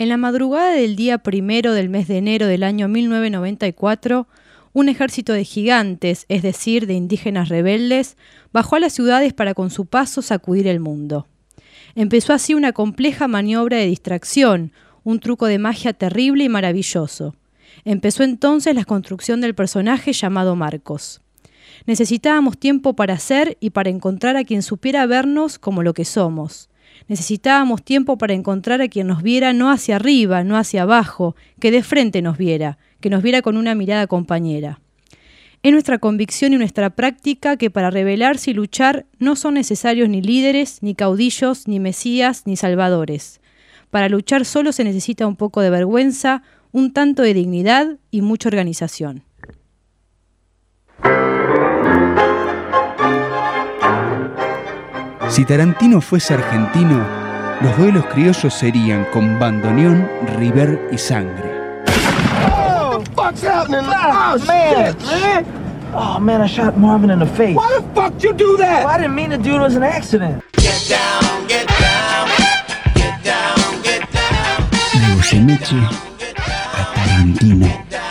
En la madrugada del día 1 del mes de enero del año 1994, un ejército de gigantes, es decir, de indígenas rebeldes, bajó a las ciudades para con su paso sacudir el mundo. Empezó así una compleja maniobra de distracción, un truco de magia terrible y maravilloso. Empezó entonces la construcción del personaje llamado Marcos. Necesitábamos tiempo para ser y para encontrar a quien supiera vernos como lo que somos. Necesitábamos tiempo para encontrar a quien nos viera no hacia arriba, no hacia abajo, que de frente nos viera, que nos viera con una mirada compañera. Es nuestra convicción y nuestra práctica que para rebelarse y luchar no son necesarios ni líderes, ni caudillos, ni mesías, ni salvadores. Para luchar solo se necesita un poco de vergüenza, un tanto de dignidad y mucha organización. Si Tarantino fuese argentino, los duelos criollos serían con bandoneón, river y sangre. Oh, what the fuck's happening? Oh, man. Shit, man. Oh, man, I shot Marvin in the face. Why the fuck you do that? Well, I didn't mean to do it. It was an accident. Get down, get down, get down, get down. De Goyeneche a Tarantino.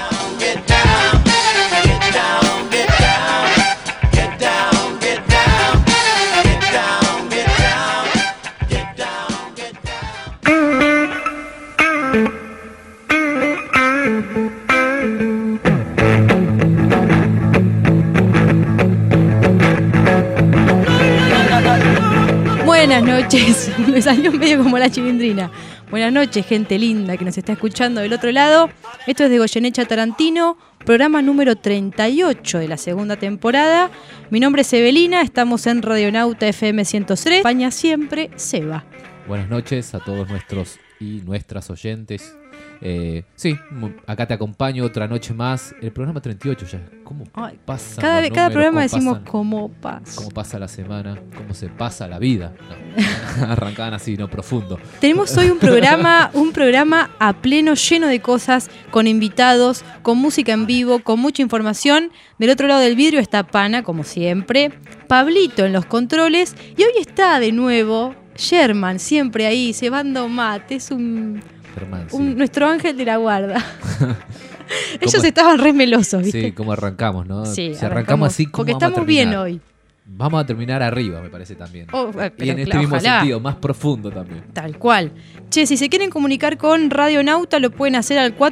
Buenas noches, me salió medio como la chilindrina. Buenas noches, gente linda que nos está escuchando del otro lado. Esto es de Goyeneche a Tarantino, programa número 38 de la segunda temporada. Mi nombre es Evelina, estamos en Radionauta FM 103. España siempre, Seba. Buenas noches a todos nuestros y nuestras oyentes. Sí, acá te acompaño otra noche más. El programa 38 ya. ¿Cómo pasa? Cada programa decimos cómo pasa. ¿Cómo pasa la semana? ¿Cómo se pasa la vida? No. Arrancaban así, no profundo. Tenemos hoy un programa a pleno, lleno de cosas, con invitados, con música en vivo, con mucha información. Del otro lado del vidrio está Pana, como siempre. Pablito en los controles. Y hoy está de nuevo Sherman, siempre ahí, cebando mate. Es nuestro ángel de la guarda. Ellos estaban re melosos, ¿viste? Sí, como arrancamos, ¿no? Sí, si arrancamos así, ¿cómo porque vamos estamos a terminar? bien hoy. Vamos a terminar arriba, me parece también. Y en este claro, mismo ojalá. sentido, más profundo también. Tal cual. Che, si se quieren comunicar con Radionauta, lo pueden hacer al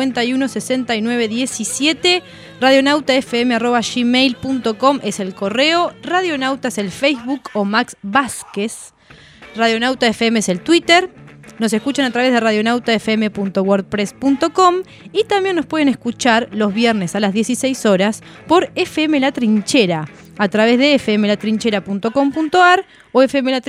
451-6917. radionautafm@gmail.com es el correo. Radionauta es el Facebook o Max Vázquez. Radionauta FM es el Twitter. Nos escuchan a través de radionautafm.wordpress.com y también nos pueden escuchar los viernes a las 16 horas por FM La Trinchera, a través de fmlatrinchera.com.ar o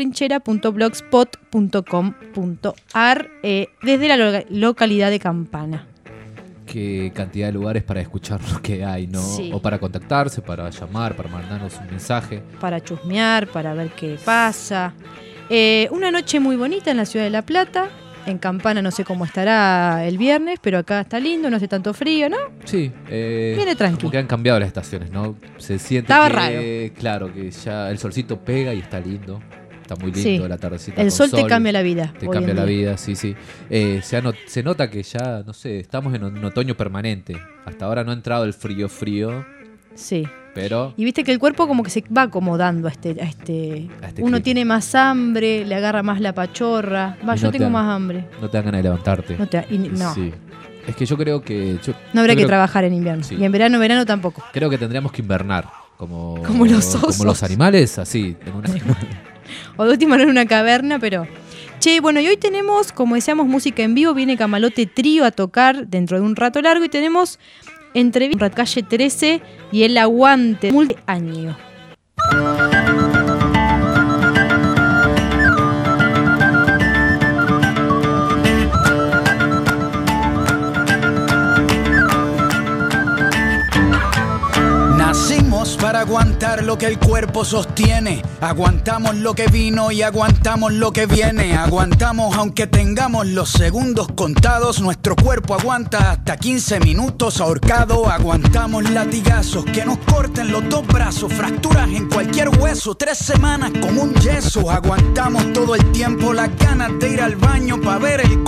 fmlatrinchera.blogspot.com.ar desde la localidad de Campana. Qué cantidad de lugares para escuchar lo que hay, ¿no? Sí. O para contactarse, para llamar, para mandarnos un mensaje. Para chusmear, para ver qué pasa. Una noche muy bonita en la ciudad de La Plata. En Campana no sé cómo estará el viernes, pero acá está lindo, no hace tanto frío, ¿no? Sí. Viene tranqui. Como que han cambiado las estaciones, ¿no? Se siente Estaba que, raro. Claro, que ya el solcito pega y está lindo. Está muy lindo, Sí. la tardecita. El con sol te cambia la vida. Te hoy cambia en la día. vida, sí, sí. Se nota que ya, no sé, estamos en un otoño permanente. Hasta ahora no ha entrado el frío, Sí. pero... Y viste que el cuerpo como que se va acomodando a este uno clima. tiene más hambre, le agarra más la pachorra. Va, Y yo no tengo te- más hambre. No te dan ganas de levantarte. No. Sí. Es que yo creo que... No habrá yo que creo- trabajar en invierno. Sí. Y en verano tampoco. Creo que tendríamos que invernar. Como los osos. Como los animales, así. En una... O de última no en una caverna, pero... Che, bueno, y hoy tenemos, como decíamos, música en vivo. Viene Camalote Trío a tocar dentro de un rato largo. Y tenemos entrevista en Calle 13 y El Aguante multiaño. Nacimos para aguantar lo que el cuerpo sostiene. Aguantamos lo que vino y aguantamos lo que viene. Aguantamos aunque tengamos los segundos contados. Nuestro cuerpo aguanta hasta 15 minutos ahorcado. Aguantamos latigazos que nos corten los dos brazos. Fracturas en cualquier hueso, 3 semanas como un yeso. Aguantamos todo el tiempo las ganas de ir al baño para ver el cometa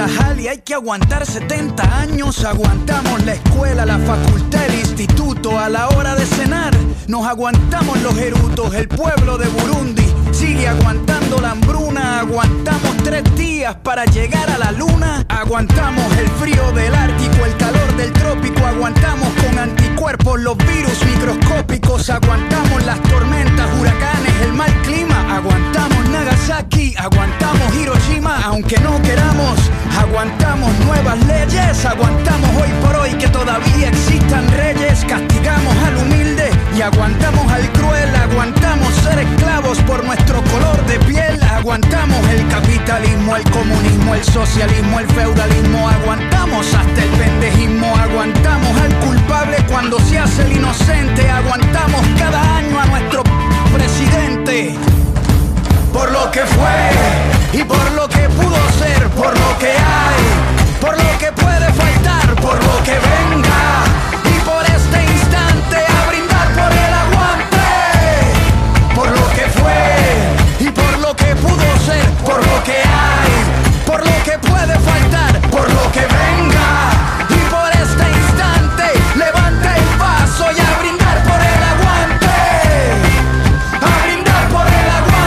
Tarajal y hay que aguantar 70 años. Aguantamos la escuela, la facultad, el instituto. A la hora de cenar nos aguantamos los erutos. El pueblo de Burundi sigue aguantando la hambruna. Aguantamos 3 días para llegar a la luna. Aguantamos el frío del Ártico, el calor del trópico. Aguantamos con anticuerpos los virus microscópicos. Aguantamos las tormentas, huracanes, el mal clima. Aguantamos Nagasaki, aguantamos Hiroshima, aunque no queramos. Aguantamos nuevas leyes, aguantamos hoy por hoy que todavía existan reyes. Castigamos al humilde y aguantamos al cruel. Aguantamos ser esclavos por nuestro color de piel. Aguantamos el capitalismo, el comunismo, el socialismo, el feudalismo. Aguantamos hasta el pendejismo. Aguantamos al culpable cuando se hace el inocente. Aguantamos cada año a nuestro presidente. Por lo que fue y por lo que pudo ser, por lo que hay, por lo que puede faltar, por lo que venga y por este instante a brindar por el aguante. Por lo que fue y por lo que pudo ser, por lo que hay, por lo que puede faltar, por lo que venga y por este instante levanta el vaso y a brindar por el aguante. A brindar por el aguante.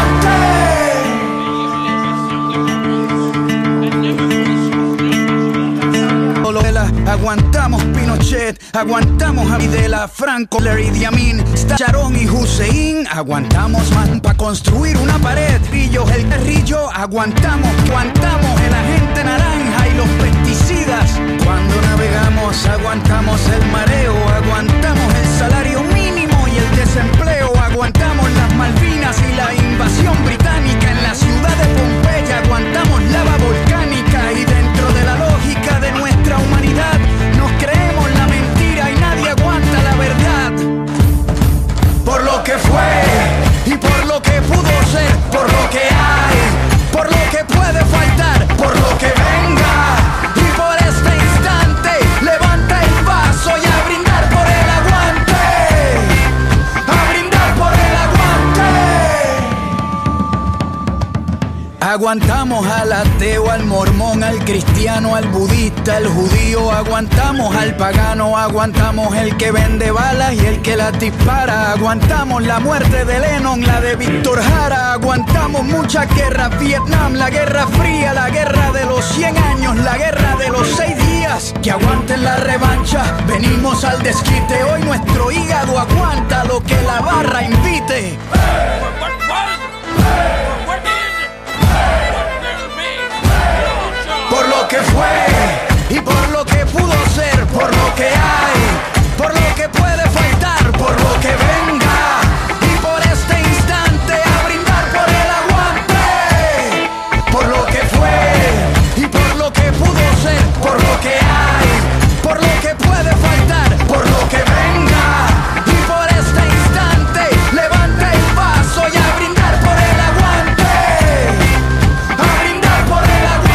Aguantamos Pinochet, aguantamos a Videla, Franco, Idi Amin, Sharon y Hussein. Aguantamos más para construir una pared. Pillos, el guerrillo, aguantamos el agente naranja y los pesticidas. Cuando navegamos, aguantamos el mareo, aguantamos el salario mínimo y el desempleo. Aguantamos las Malvinas y la invasión británica en la ciudad de Pompeya. Aguantamos lava volcánica y dentro de la lógica de nuestra humanidad nos creemos la mentira y nadie aguanta la verdad. Por lo que fue y por lo que pudo ser, por lo que hay, por lo que puede faltar, por lo que venga y por este instante levanta el vaso y a brindar por el aguante. A brindar por el aguante. Aguantamos al ateo, al mormón, al cristiano, al budista, al judío. Aguantamos al pagano, aguantamos el que vende balas y el que las dispara. Aguantamos la muerte de Lennon, la de Víctor Jara. Aguantamos muchas guerras, Vietnam, la Guerra Fría, la guerra de los 100 años, la guerra de los 6 días. Que aguanten la revancha, venimos al desquite. Hoy nuestro hígado aguanta lo que la barra invite. Por lo que fue y por lo que pudo ser, por lo que hay, por lo que puede faltar, por lo que venga y por este instante a brindar por el aguante. Por lo que fue y por lo que pudo ser, por lo que hay, por lo que puede faltar, por lo que venga y por este instante levanta el vaso y a brindar por el aguante. A brindar por el aguante.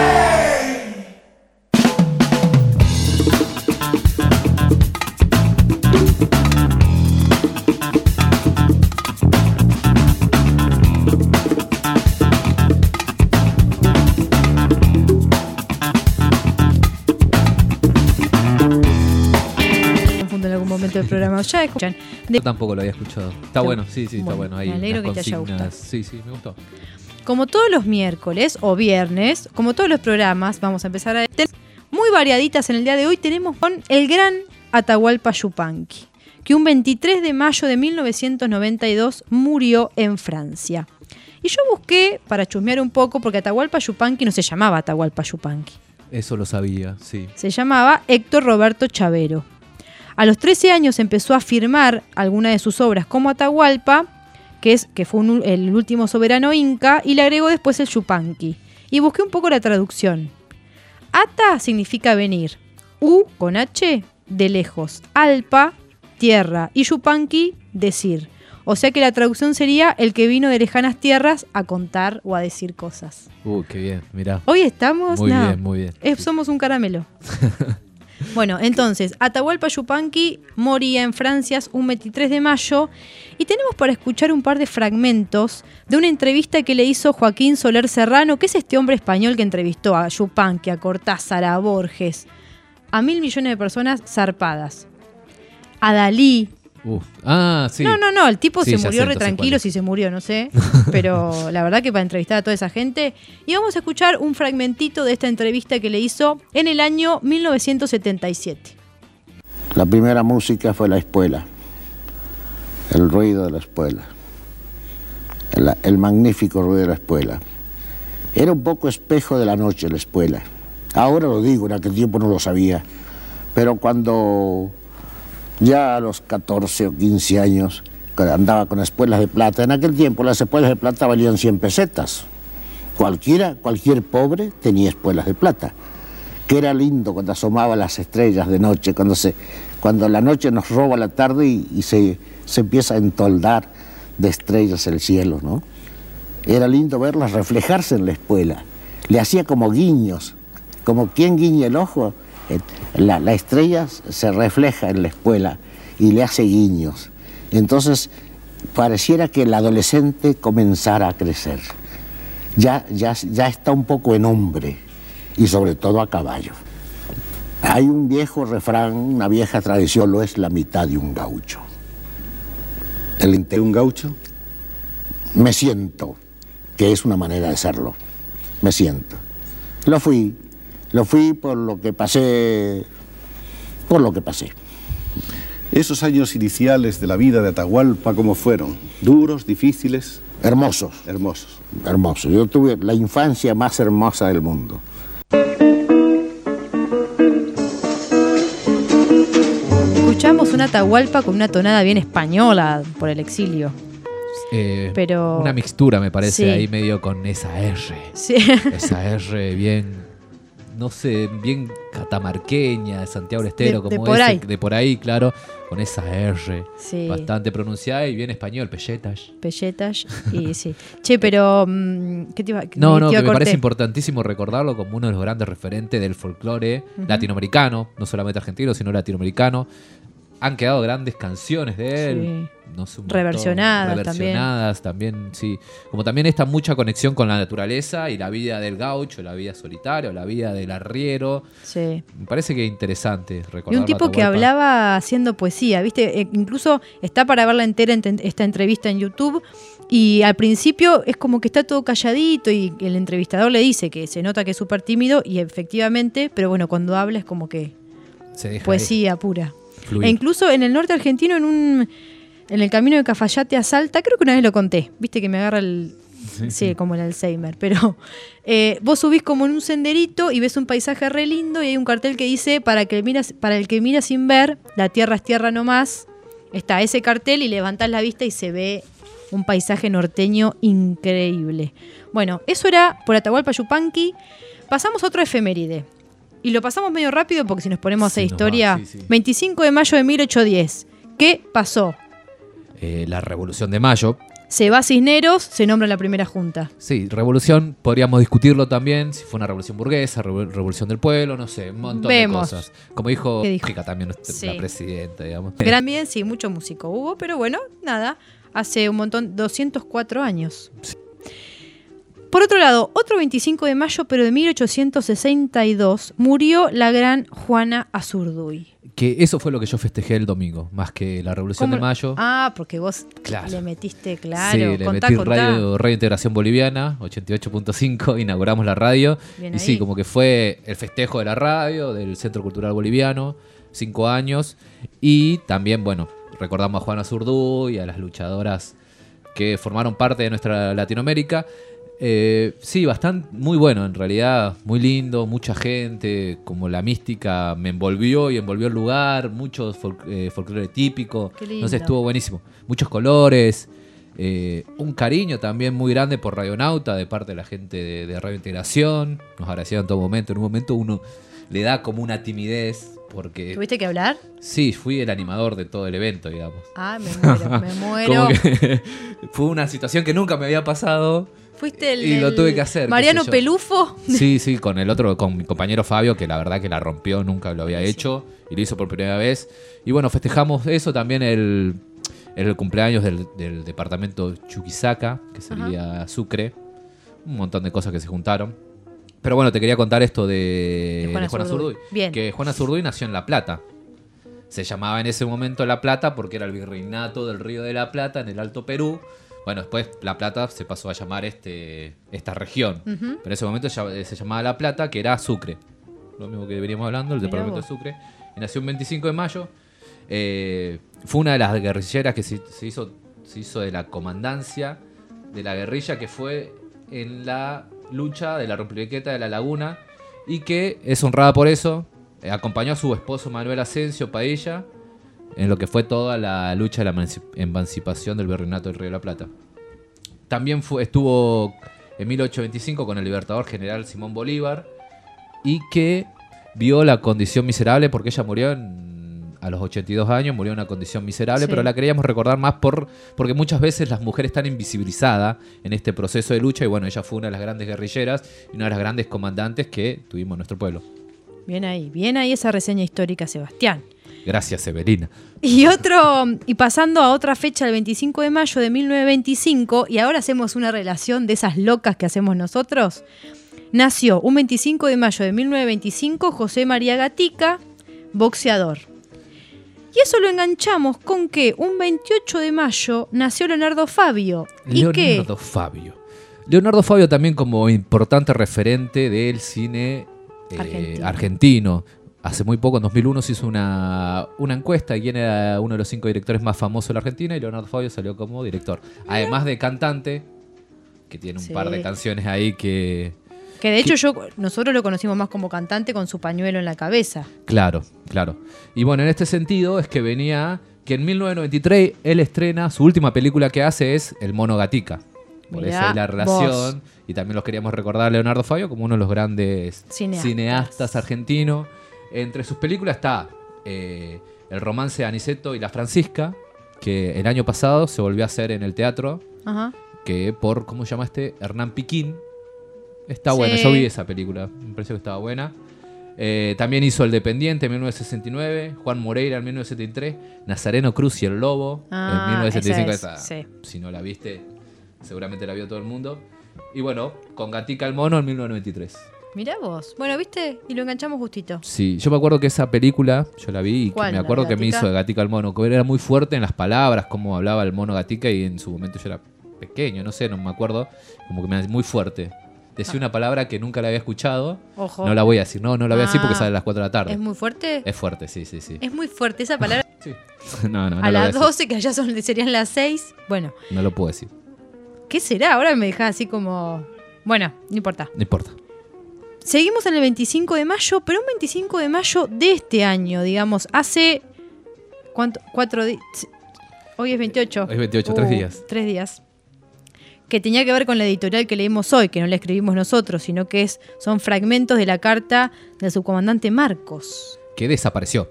Confundo en algún momento del programa. Ya escuchan. Yo tampoco lo había escuchado. Está bueno, sí, está bueno. Ahí me alegro unas que te haya consignas. gustado. Sí, me gustó. Como todos los miércoles o viernes, como todos los programas, vamos a empezar a tener muy variaditas en el día de hoy. Tenemos con el gran Atahualpa Yupanqui, que un 23 de mayo de 1992 murió en Francia. Y yo busqué para chusmear un poco, porque Atahualpa Yupanqui no se llamaba Atahualpa Yupanqui. Eso lo sabía, sí. Se llamaba Héctor Roberto Chavero. A los 13 años empezó a firmar algunas de sus obras como Atahualpa, que fue el último soberano inca, y le agregó después el Yupanqui. Y busqué un poco la traducción. Ata significa venir, U con H, de lejos, Alpa, tierra, y Yupanqui, decir. O sea que la traducción sería el que vino de lejanas tierras a contar o a decir cosas. Qué bien, mirá. Hoy estamos... Muy bien. Somos un caramelo. Bueno, entonces, Atahualpa Yupanqui moría en Francia un 23 de mayo y tenemos para escuchar un par de fragmentos de una entrevista que le hizo Joaquín Soler Serrano, que es este hombre español que entrevistó a Yupanqui, a Cortázar, a Borges, a 1.000 millones de personas zarpadas, a Dalí. Sí. No, el tipo sí, se murió re tranquilo, si se murió, no sé. Pero la verdad que para entrevistar a toda esa gente. Y vamos a escuchar un fragmentito de esta entrevista que le hizo en el año 1977. La primera música fue la espuela, el ruido de la espuela, el magnífico ruido de la espuela. Era un poco espejo de la noche la espuela. Ahora lo digo, en aquel tiempo no lo sabía. Pero cuando ya a los 14 o 15 años andaba con espuelas de plata, en aquel tiempo las espuelas de plata valían 100 pesetas. Cualquier pobre tenía espuelas de plata. Que era lindo cuando asomaban las estrellas de noche, cuando la noche nos roba la tarde y se empieza a entoldar de estrellas el cielo, ¿no? Era lindo verlas reflejarse en la espuela. Le hacía como guiños, como quien guiña el ojo. La estrella se refleja en la espuela y le hace guiños. Entonces pareciera que el adolescente comenzara a crecer. Ya está un poco en hombre y sobre todo a caballo. Hay un viejo refrán, una vieja tradición, lo es la mitad de un gaucho. ¿El de un gaucho? Me siento que es una manera de serlo. Me siento. Lo fui por lo que pasé. Esos años iniciales de la vida de Atahualpa, ¿cómo fueron? ¿Duros, difíciles? Hermosos. Yo tuve la infancia más hermosa del mundo. Escuchamos una Atahualpa con una tonada bien española por el exilio. Pero una mixtura, me parece, sí. Ahí medio con esa R. Sí. Esa R bien, no sé, bien catamarqueña, de Santiago del Estero, de como por ese, ahí. de por ahí, claro, con esa R Sí. bastante pronunciada y bien español, pelletas. Y sí. Che, pero ¿qué te iba No, que me corté. parece importantísimo recordarlo como uno de los grandes referentes del folclore latinoamericano, no solamente argentino, sino latinoamericano. Han quedado grandes canciones de él. Sí. No sé, un Reversionadas también, sí. Como también está mucha conexión con la naturaleza y la vida del gaucho, la vida solitario, la vida del arriero. Sí. Me parece que es interesante recordar. Y un tipo que hablaba haciendo poesía, ¿viste? Incluso está para verla entera esta entrevista en YouTube. Y al principio es como que está todo calladito y el entrevistador le dice que se nota que es súper tímido y efectivamente, pero bueno, cuando habla es como que se deja poesía pura. fluir. E incluso en el norte argentino, en el camino de Cafayate a Salta, creo que una vez lo conté, viste que me agarra sí, como el Alzheimer, pero vos subís como en un senderito y ves un paisaje re lindo y hay un cartel que dice para el que mira sin ver, la tierra es tierra nomás. Está ese cartel y levantás la vista y se ve un paisaje norteño increíble. Bueno, eso era por Atahualpa Yupanqui. Pasamos a otro efeméride. Y lo pasamos medio rápido porque si nos ponemos a hacer historia. 25 de mayo de 1810. ¿Qué pasó? La Revolución de Mayo. Se va Cisneros, se nombra la primera junta. Sí, revolución, podríamos discutirlo también, si fue una revolución burguesa, revolución del pueblo, no sé, un montón de cosas. Como dijo Chica también, la presidenta, digamos. Gran bien, sí, mucho músico hubo, pero bueno, nada, hace un montón, 204 años. Sí. Por otro lado, otro 25 de mayo, pero de 1862, murió la gran Juana Azurduy. Que eso fue lo que yo festejé el domingo, más que la Revolución de Mayo. Ah, porque vos le metiste, claro. Sí, le metí Radio Integración Boliviana, 88.5, inauguramos la radio. Bien y ahí. sí, como que fue el festejo de la radio, del Centro Cultural Boliviano, 5 años. Y también, bueno, recordamos a Juana Azurduy y a las luchadoras que formaron parte de nuestra Latinoamérica. Sí, bastante, muy bueno en realidad, muy lindo, mucha gente, como la mística me envolvió y envolvió el lugar, mucho folclore típico, no sé, estuvo buenísimo, muchos colores, un cariño también muy grande por Radionauta de parte de la gente de Radio Integración, nos agradecieron en todo momento, en un momento uno le da como una timidez porque... ¿Tuviste que hablar? Sí, fui el animador de todo el evento, digamos. Ah, me muero. Como que fue una situación que nunca me había pasado. Fuiste Y lo tuve que hacer. Mariano Pelufo. Sí, con mi compañero Fabio, que la verdad que la rompió, nunca lo había hecho, y lo hizo por primera vez. Y bueno, festejamos eso, también el cumpleaños del departamento Chuquisaca, que sería Sucre. Un montón de cosas que se juntaron. Pero bueno, te quería contar esto de Juana Zurduy. Bien. Que Juana Zurduy nació en La Plata. Se llamaba en ese momento La Plata porque era el virreinato del Río de la Plata en el Alto Perú. Bueno, después La Plata se pasó a llamar esta región. Pero en ese momento se llamaba La Plata, que era Sucre. Lo mismo que veníamos hablando, el departamento de Sucre. Y nació un 25 de mayo. Fue una de las guerrilleras que se hizo de la comandancia de la guerrilla que fue en la lucha de la Rompiqueta de la Laguna y que es honrada por eso. Acompañó a su esposo Manuel Asensio Padilla en lo que fue toda la lucha de la emancipación del virreinato del Río de la Plata. También estuvo en 1825 con el libertador general Simón Bolívar y que vio la condición miserable porque ella murió a los 82 años, murió en una condición miserable, pero la queríamos recordar más porque muchas veces las mujeres están invisibilizadas en este proceso de lucha y bueno, ella fue una de las grandes guerrilleras y una de las grandes comandantes que tuvimos en nuestro pueblo. Bien ahí esa reseña histórica, Sebastián. Gracias, Severina. Y pasando a otra fecha, el 25 de mayo de 1925, y ahora hacemos una relación de esas locas que hacemos nosotros, nació un 25 de mayo de 1925 José María Gatica, boxeador. Y eso lo enganchamos con que un 28 de mayo nació Leonardo Fabio. Leonardo Fabio también como importante referente del cine argentino. Hace muy poco, en 2001, se hizo una encuesta de quién era uno de los 5 directores más famosos de la Argentina y Leonardo Fabio salió como director. Además de cantante, que tiene un par de canciones ahí que de hecho nosotros lo conocimos más como cantante con su pañuelo en la cabeza. Claro. Y bueno, en este sentido es que que en 1993 él estrena, su última película que hace es El Mono Gatica. Por eso hay la relación. Y también los queríamos recordar a Leonardo Fabio como uno de los grandes cineastas argentinos. Entre sus películas está El romance de Aniceto y la Francisca, que el año pasado se volvió a hacer en el teatro, que por, ¿cómo se llama Hernán Piquín. Está buena, yo vi esa película, me pareció que estaba buena. También hizo El Dependiente en 1969, Juan Moreira en 1973, Nazareno Cruz y el Lobo en 1975. Si no la viste, seguramente la vio todo el mundo. Y bueno, con Gatica el Mono en 1993. Mirá vos. Bueno, ¿viste? Y lo enganchamos justito. Sí, yo me acuerdo que esa película, yo la vi y me acuerdo que me hizo de Gatica el Mono, que era muy fuerte en las palabras, cómo hablaba el mono Gatica y en su momento yo era pequeño, no me acuerdo, como que me muy fuerte. Decía una palabra que nunca la había escuchado. Ojo. No la voy a decir, no la voy a decir porque sale a las 4 de la tarde. ¿Es muy fuerte? Es fuerte, sí. Es muy fuerte esa palabra. Sí. No a las 12, que allá serían las 6. Bueno. No lo puedo decir. ¿Qué será? Ahora me dejás así como... Bueno, no importa. No importa. Seguimos en el 25 de mayo, pero un 25 de mayo de este año, digamos, hace... ¿Cuánto? 4 días. Hoy es 28. Hoy es 28, 3 días. 3 días. Que tenía que ver con la editorial que leímos hoy, que no la escribimos nosotros, sino que son fragmentos de la carta del subcomandante Marcos. Que desapareció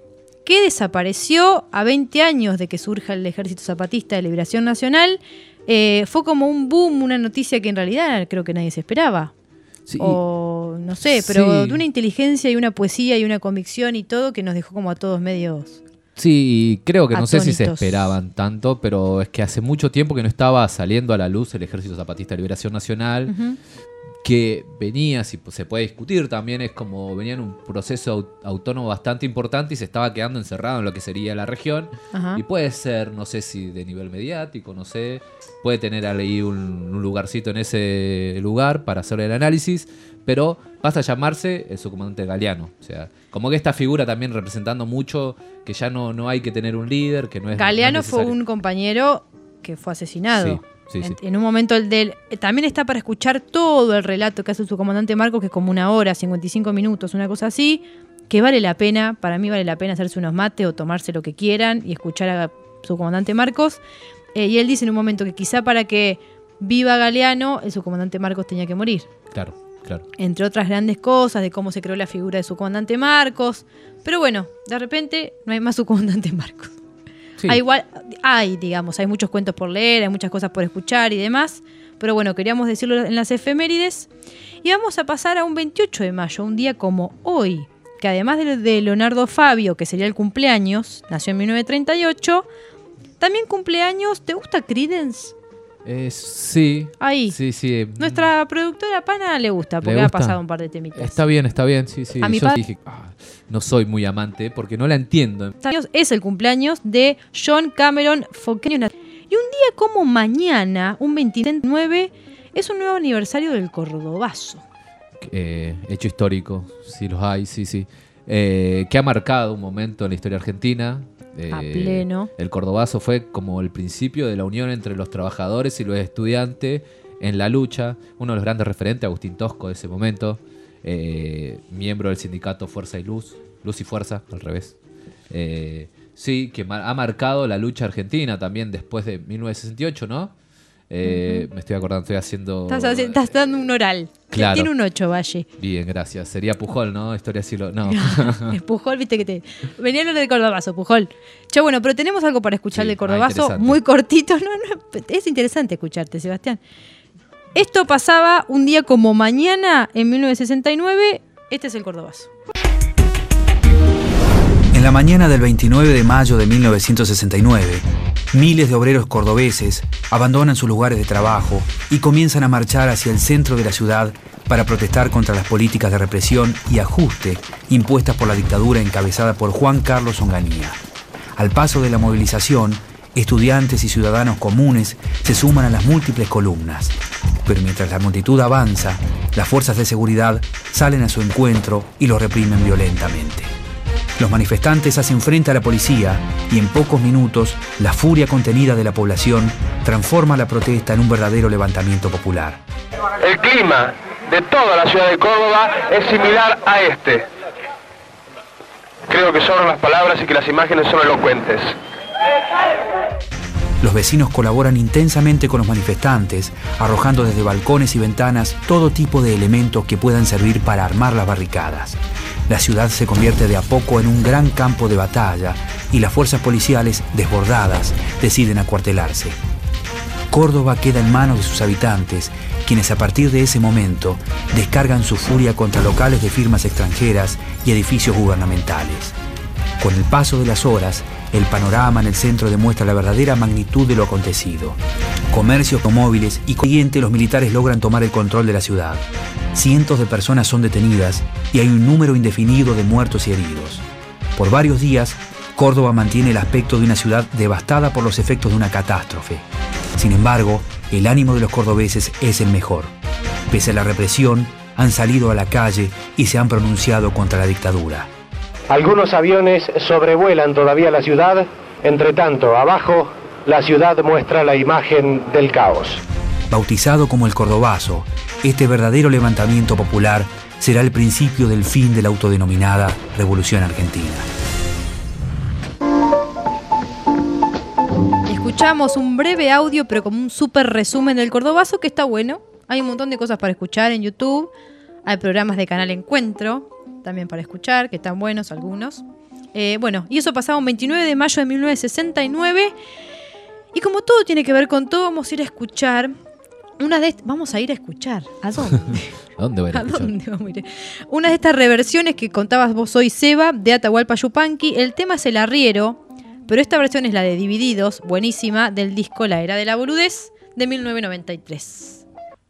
a 20 años de que surja el Ejército Zapatista de Liberación Nacional. Fue como un boom, una noticia que en realidad creo que nadie se esperaba. Sí. O no sé, pero de una inteligencia y una poesía y una convicción y todo que nos dejó como a todos medios... Sí, creo que atónitos. No sé si se esperaban tanto, pero es que hace mucho tiempo que no estaba saliendo a la luz el Ejército Zapatista de Liberación Nacional, que venía, si se puede discutir también, es como venía en un proceso autónomo bastante importante y se estaba quedando encerrado en lo que sería la región. Y puede ser, no sé si de nivel mediático, no sé, puede tener ahí un lugarcito en ese lugar para hacer el análisis, pero pasa a llamarse el subcomandante Galeano. O sea, como que esta figura también representando mucho que ya no hay que tener un líder, que no es Galeano no es fue un compañero que fue asesinado. Sí. En un momento también está para escuchar todo el relato que hace su comandante Marcos, que es como 1 hora, 55 minutos, una cosa así, que vale la pena, para mí vale la pena hacerse unos mates o tomarse lo que quieran y escuchar a su comandante Marcos. Y él dice en un momento que quizá para que viva Galeano, el subcomandante Marcos tenía que morir. Claro. Entre otras grandes cosas, de cómo se creó la figura de subcomandante Marcos. Pero bueno, de repente no hay más subcomandante Marcos. Sí. Hay muchos cuentos por leer, hay muchas cosas por escuchar y demás, pero bueno, queríamos decirlo en las efemérides. Y vamos a pasar a un 28 de mayo, un día como hoy, que además de Leonardo Fabio, que sería el cumpleaños, nació en 1938, también cumpleaños. ¿Te gusta Creedence? Sí. Ahí. Sí. Nuestra productora Pana le gusta, porque ha pasado un par de temitas. Está bien, sí. A mi Yo dije, no soy muy amante porque no la entiendo. Es el cumpleaños de John Cameron Foqueño. Y un día como mañana, un 29, es un nuevo aniversario del Cordobazo. Hecho histórico, sí los hay, sí. Que ha marcado un momento en la historia argentina. A pleno. El Cordobazo fue como el principio de la unión entre los trabajadores y los estudiantes en la lucha. Uno de los grandes referentes, Agustín Tosco, de ese momento, miembro del sindicato Fuerza y Luz y Fuerza, al revés. Sí, que ha marcado la lucha argentina también después de 1968, ¿no? Me estoy acordando, estoy haciendo... Estás dando un oral. Claro. Tiene un 8, Valle. Bien, gracias. Sería Pujol, ¿no? Historia siglo... No. Es Pujol, viste que te... Venía lo del Cordobazo, Pujol. Che, bueno, pero tenemos algo para escuchar del Cordobazo, muy cortito. No, es interesante escucharte, Sebastián. Esto pasaba un día como mañana, en 1969. Este es el Cordobazo. En la mañana del 29 de mayo de 1969, miles de obreros cordobeses abandonan sus lugares de trabajo y comienzan a marchar hacia el centro de la ciudad para protestar contra las políticas de represión y ajuste impuestas por la dictadura encabezada por Juan Carlos Onganía. Al paso de la movilización, estudiantes y ciudadanos comunes se suman a las múltiples columnas. Pero mientras la multitud avanza, las fuerzas de seguridad salen a su encuentro y los reprimen violentamente. Los manifestantes hacen frente a la policía y en pocos minutos la furia contenida de la población transforma la protesta en un verdadero levantamiento popular. El clima de toda la ciudad de Córdoba es similar a este. Creo que sobran las palabras y que las imágenes son elocuentes. Los vecinos colaboran intensamente con los manifestantes, arrojando desde balcones y ventanas todo tipo de elementos que puedan servir para armar las barricadas. La ciudad se convierte de a poco en un gran campo de batalla y las fuerzas policiales, desbordadas, deciden acuartelarse. Córdoba queda en manos de sus habitantes, quienes a partir de ese momento descargan su furia contra locales de firmas extranjeras y edificios gubernamentales. Con el paso de las horas, el panorama en el centro demuestra la verdadera magnitud de lo acontecido. Comercios, automóviles y consiguiente los militares logran tomar el control de la ciudad. Cientos de personas son detenidas y hay un número indefinido de muertos y heridos. Por varios días, Córdoba mantiene el aspecto de una ciudad devastada por los efectos de una catástrofe. Sin embargo, el ánimo de los cordobeses es el mejor. Pese a la represión, han salido a la calle y se han pronunciado contra la dictadura. Algunos aviones sobrevuelan todavía la ciudad. Entre tanto, abajo, la ciudad muestra la imagen del caos. Bautizado como el Cordobazo, este verdadero levantamiento popular será el principio del fin de la autodenominada Revolución Argentina. Escuchamos un breve audio, pero como un súper resumen del Cordobazo, que está bueno. Hay un montón de cosas para escuchar en YouTube. Hay programas de Canal Encuentro también para escuchar, que están buenos algunos. Bueno, y eso pasaba un 29 de mayo de 1969. Y como todo tiene que ver con todo, vamos a ir a escuchar vamos a ir a escuchar. ¿A dónde? ¿A dónde voy a escuchar? ¿A dónde vamos a ir? Una de estas reversiones que contabas vos hoy, Seba, de Atahualpa Yupanqui. El tema es El Arriero, pero esta versión es la de Divididos, buenísima, del disco La Era de la Boludez, de 1993.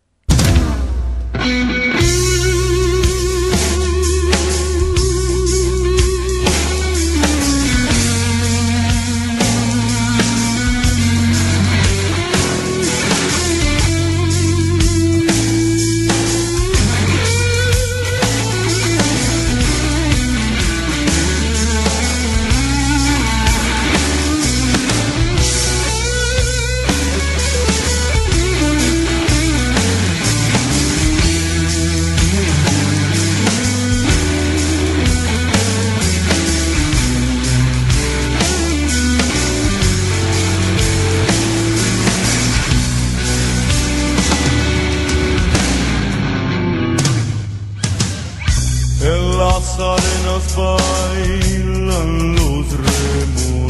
En las arenas bailan los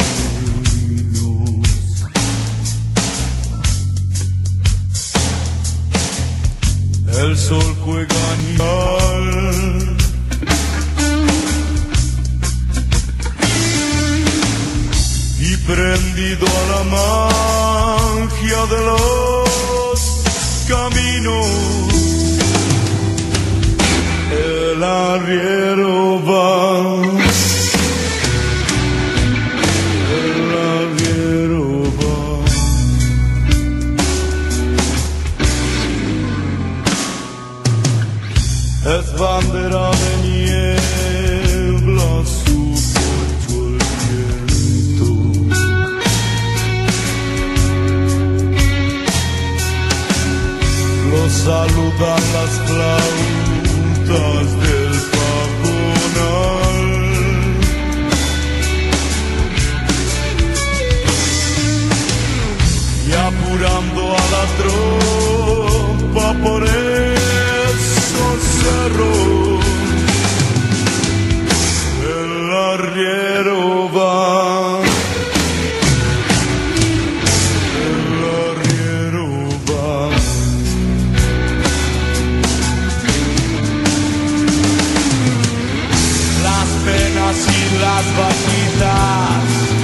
remolinos. el sol juega animal. Y prendido a la magia de los caminos, el arriero va. El arriero va. Es bandera de niebla, su pecho el viento. Lo saludan las flautas del pajonal. Y apurando a la tropa por esos cerros, el arriero va. El arriero va. Las penas y las vaquitas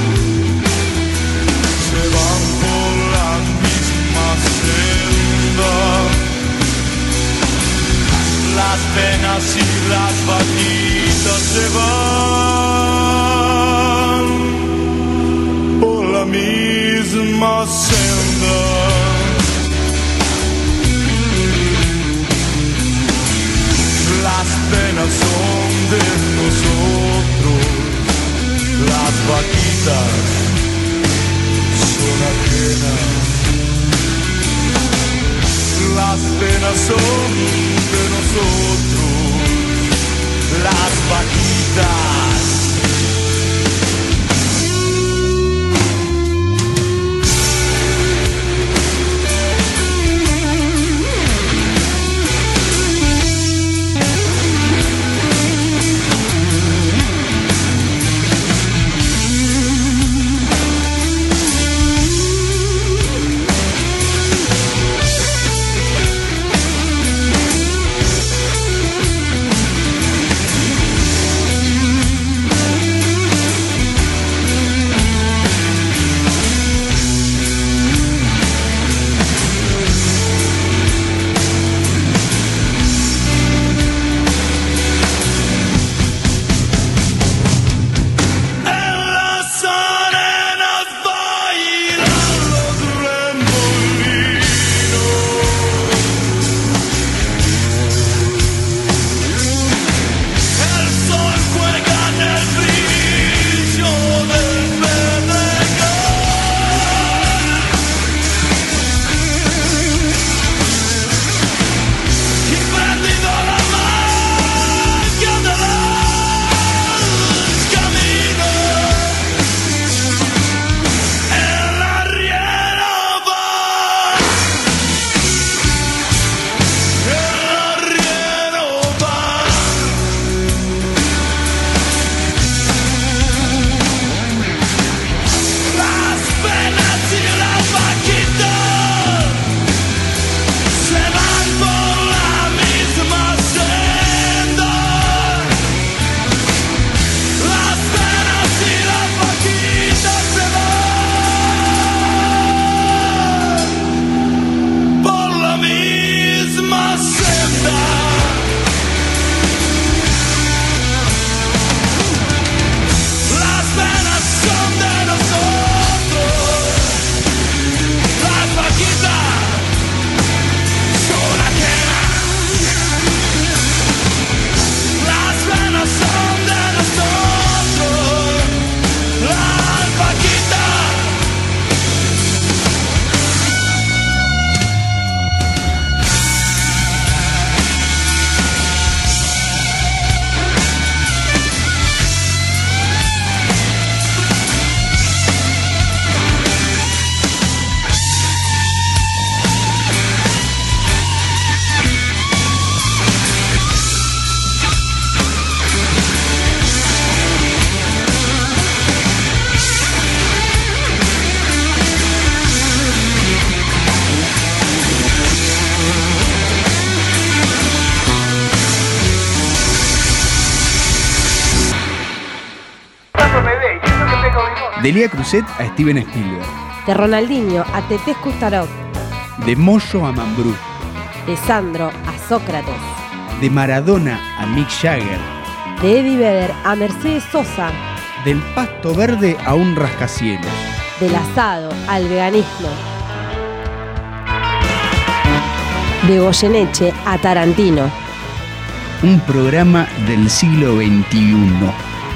se van por la misma senda. Las penas y las vaquitas se van por la misma senda. Las penas son de nosotros, las vaquitas son ajenas. Las penas son de nosotros, las vaquitas. De Lía Cruzet a Steven Spielberg. De Ronaldinho a Tetés Kustarov. De Moyo a Mambrú. De Sandro a Sócrates. De Maradona a Mick Jagger. De Eddie Vedder a Mercedes Sosa. Del pasto verde a un rascacielos. Del asado al veganismo. De Goyeneche a Tarantino. Un programa del siglo XXI.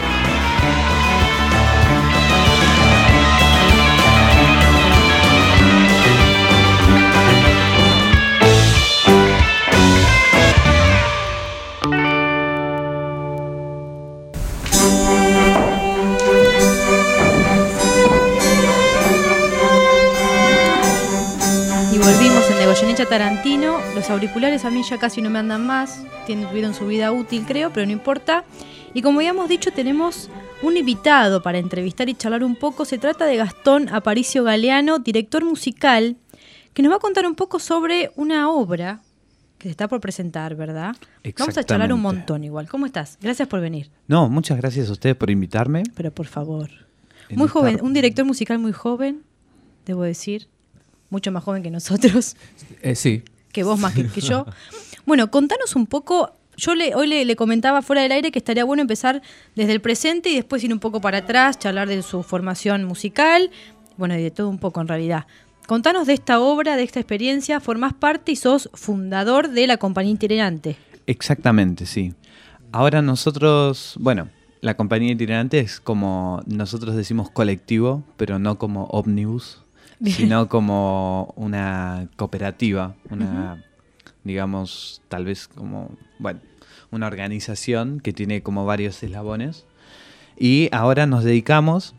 Tarantino, los auriculares a mí ya casi no me andan más, tuvieron su vida útil creo, pero no importa. Y como habíamos dicho, tenemos un invitado para entrevistar y charlar un poco. Se trata de Gastón Aparicio Galeano, director musical, que nos va a contar un poco sobre una obra que se está por presentar, ¿verdad? Vamos a charlar un montón igual. ¿Cómo estás? Gracias por venir. No, muchas gracias a ustedes por invitarme. Pero por favor. Muy joven, un director musical muy joven, debo decir. Mucho más joven que nosotros. Sí. Que vos más que yo. Bueno, contanos un poco. Yo hoy le comentaba fuera del aire que estaría bueno empezar desde el presente y después ir un poco para atrás, charlar de su formación musical, bueno, y de todo un poco en realidad. Contanos de esta obra, de esta experiencia. Formás parte y sos fundador de la Compañía Itinerante. Exactamente, sí. Ahora nosotros, bueno, la Compañía Itinerante es como, nosotros decimos colectivo, pero no como ómnibus. Bien. Sino como una cooperativa, una, digamos, tal vez como, bueno, una organización que tiene como varios eslabones. Y ahora nos dedicamos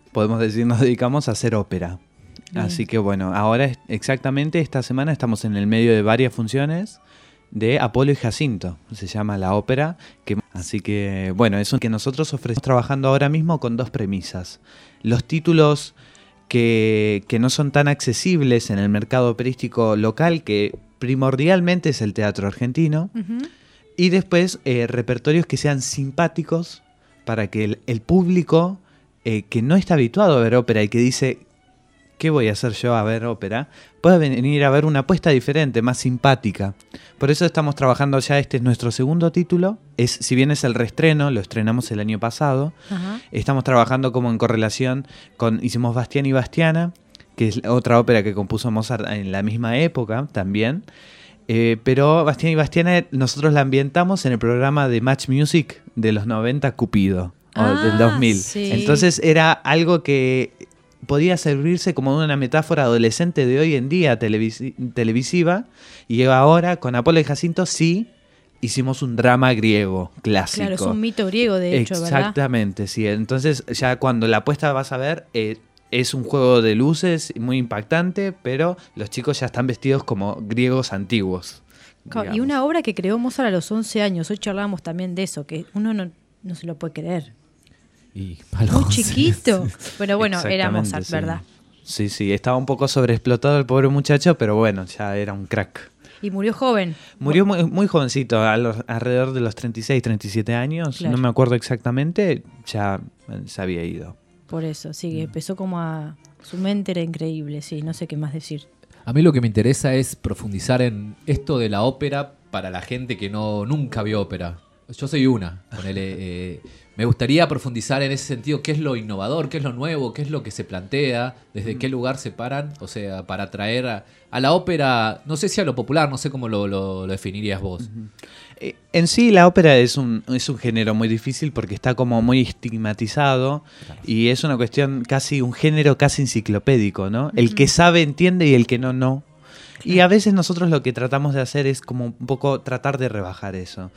a hacer ópera. Bien. Así que bueno, ahora exactamente esta semana estamos en el medio de varias funciones de Apolo y Jacinto, se llama la ópera. Así que bueno, eso que nosotros ofrecemos trabajando ahora mismo con dos premisas. Los títulos que no son tan accesibles en el mercado operístico local, que primordialmente es el teatro argentino, y después repertorios que sean simpáticos para que el público que no está habituado a ver ópera y que dice, ¿qué voy a hacer yo a ver ópera?, pueda venir a ver una apuesta diferente, más simpática. Por eso estamos trabajando ya, este es nuestro segundo título, si bien es el reestreno, lo estrenamos el año pasado. Estamos trabajando como en correlación hicimos Bastián y Bastiana, que es otra ópera que compuso Mozart en la misma época también, pero Bastián y Bastiana nosotros la ambientamos en el programa de Match Music de los 90, Cupido, del 2000. Sí. Entonces era algo que podía servirse como una metáfora adolescente de hoy en día televisiva, y ahora con Apolo y Jacinto sí hicimos un drama griego clásico. Claro, es un mito griego de hecho, ¿verdad? Exactamente, sí. Entonces ya cuando la apuesta vas a ver, es un juego de luces muy impactante, pero los chicos ya están vestidos como griegos antiguos. Digamos. Y una obra que creó Mozart a los 11 años, hoy charlábamos también de eso, que uno no se lo puede creer. Muy chiquito, pero bueno, era Mozart, sí. ¿Verdad? Sí, estaba un poco sobreexplotado el pobre muchacho, pero bueno, ya era un crack. Y murió joven. Murió muy jovencito, alrededor de los 36, 37 años, claro. No me acuerdo exactamente, ya se había ido. Por eso, sí, empezó como su mente era increíble, sí, no sé qué más decir. A mí lo que me interesa es profundizar en esto de la ópera para la gente que nunca vio ópera. Yo soy una, me gustaría profundizar en ese sentido, qué es lo innovador, qué es lo nuevo, qué es lo que se plantea, desde qué lugar se paran, o sea, para traer a la ópera, no sé si a lo popular, no sé cómo lo definirías vos. En sí la ópera es un género muy difícil porque está como muy estigmatizado, claro. Y es una cuestión un género casi enciclopédico, ¿no? El que sabe entiende y el que no. Claro. Y a veces nosotros lo que tratamos de hacer es como un poco tratar de rebajar eso.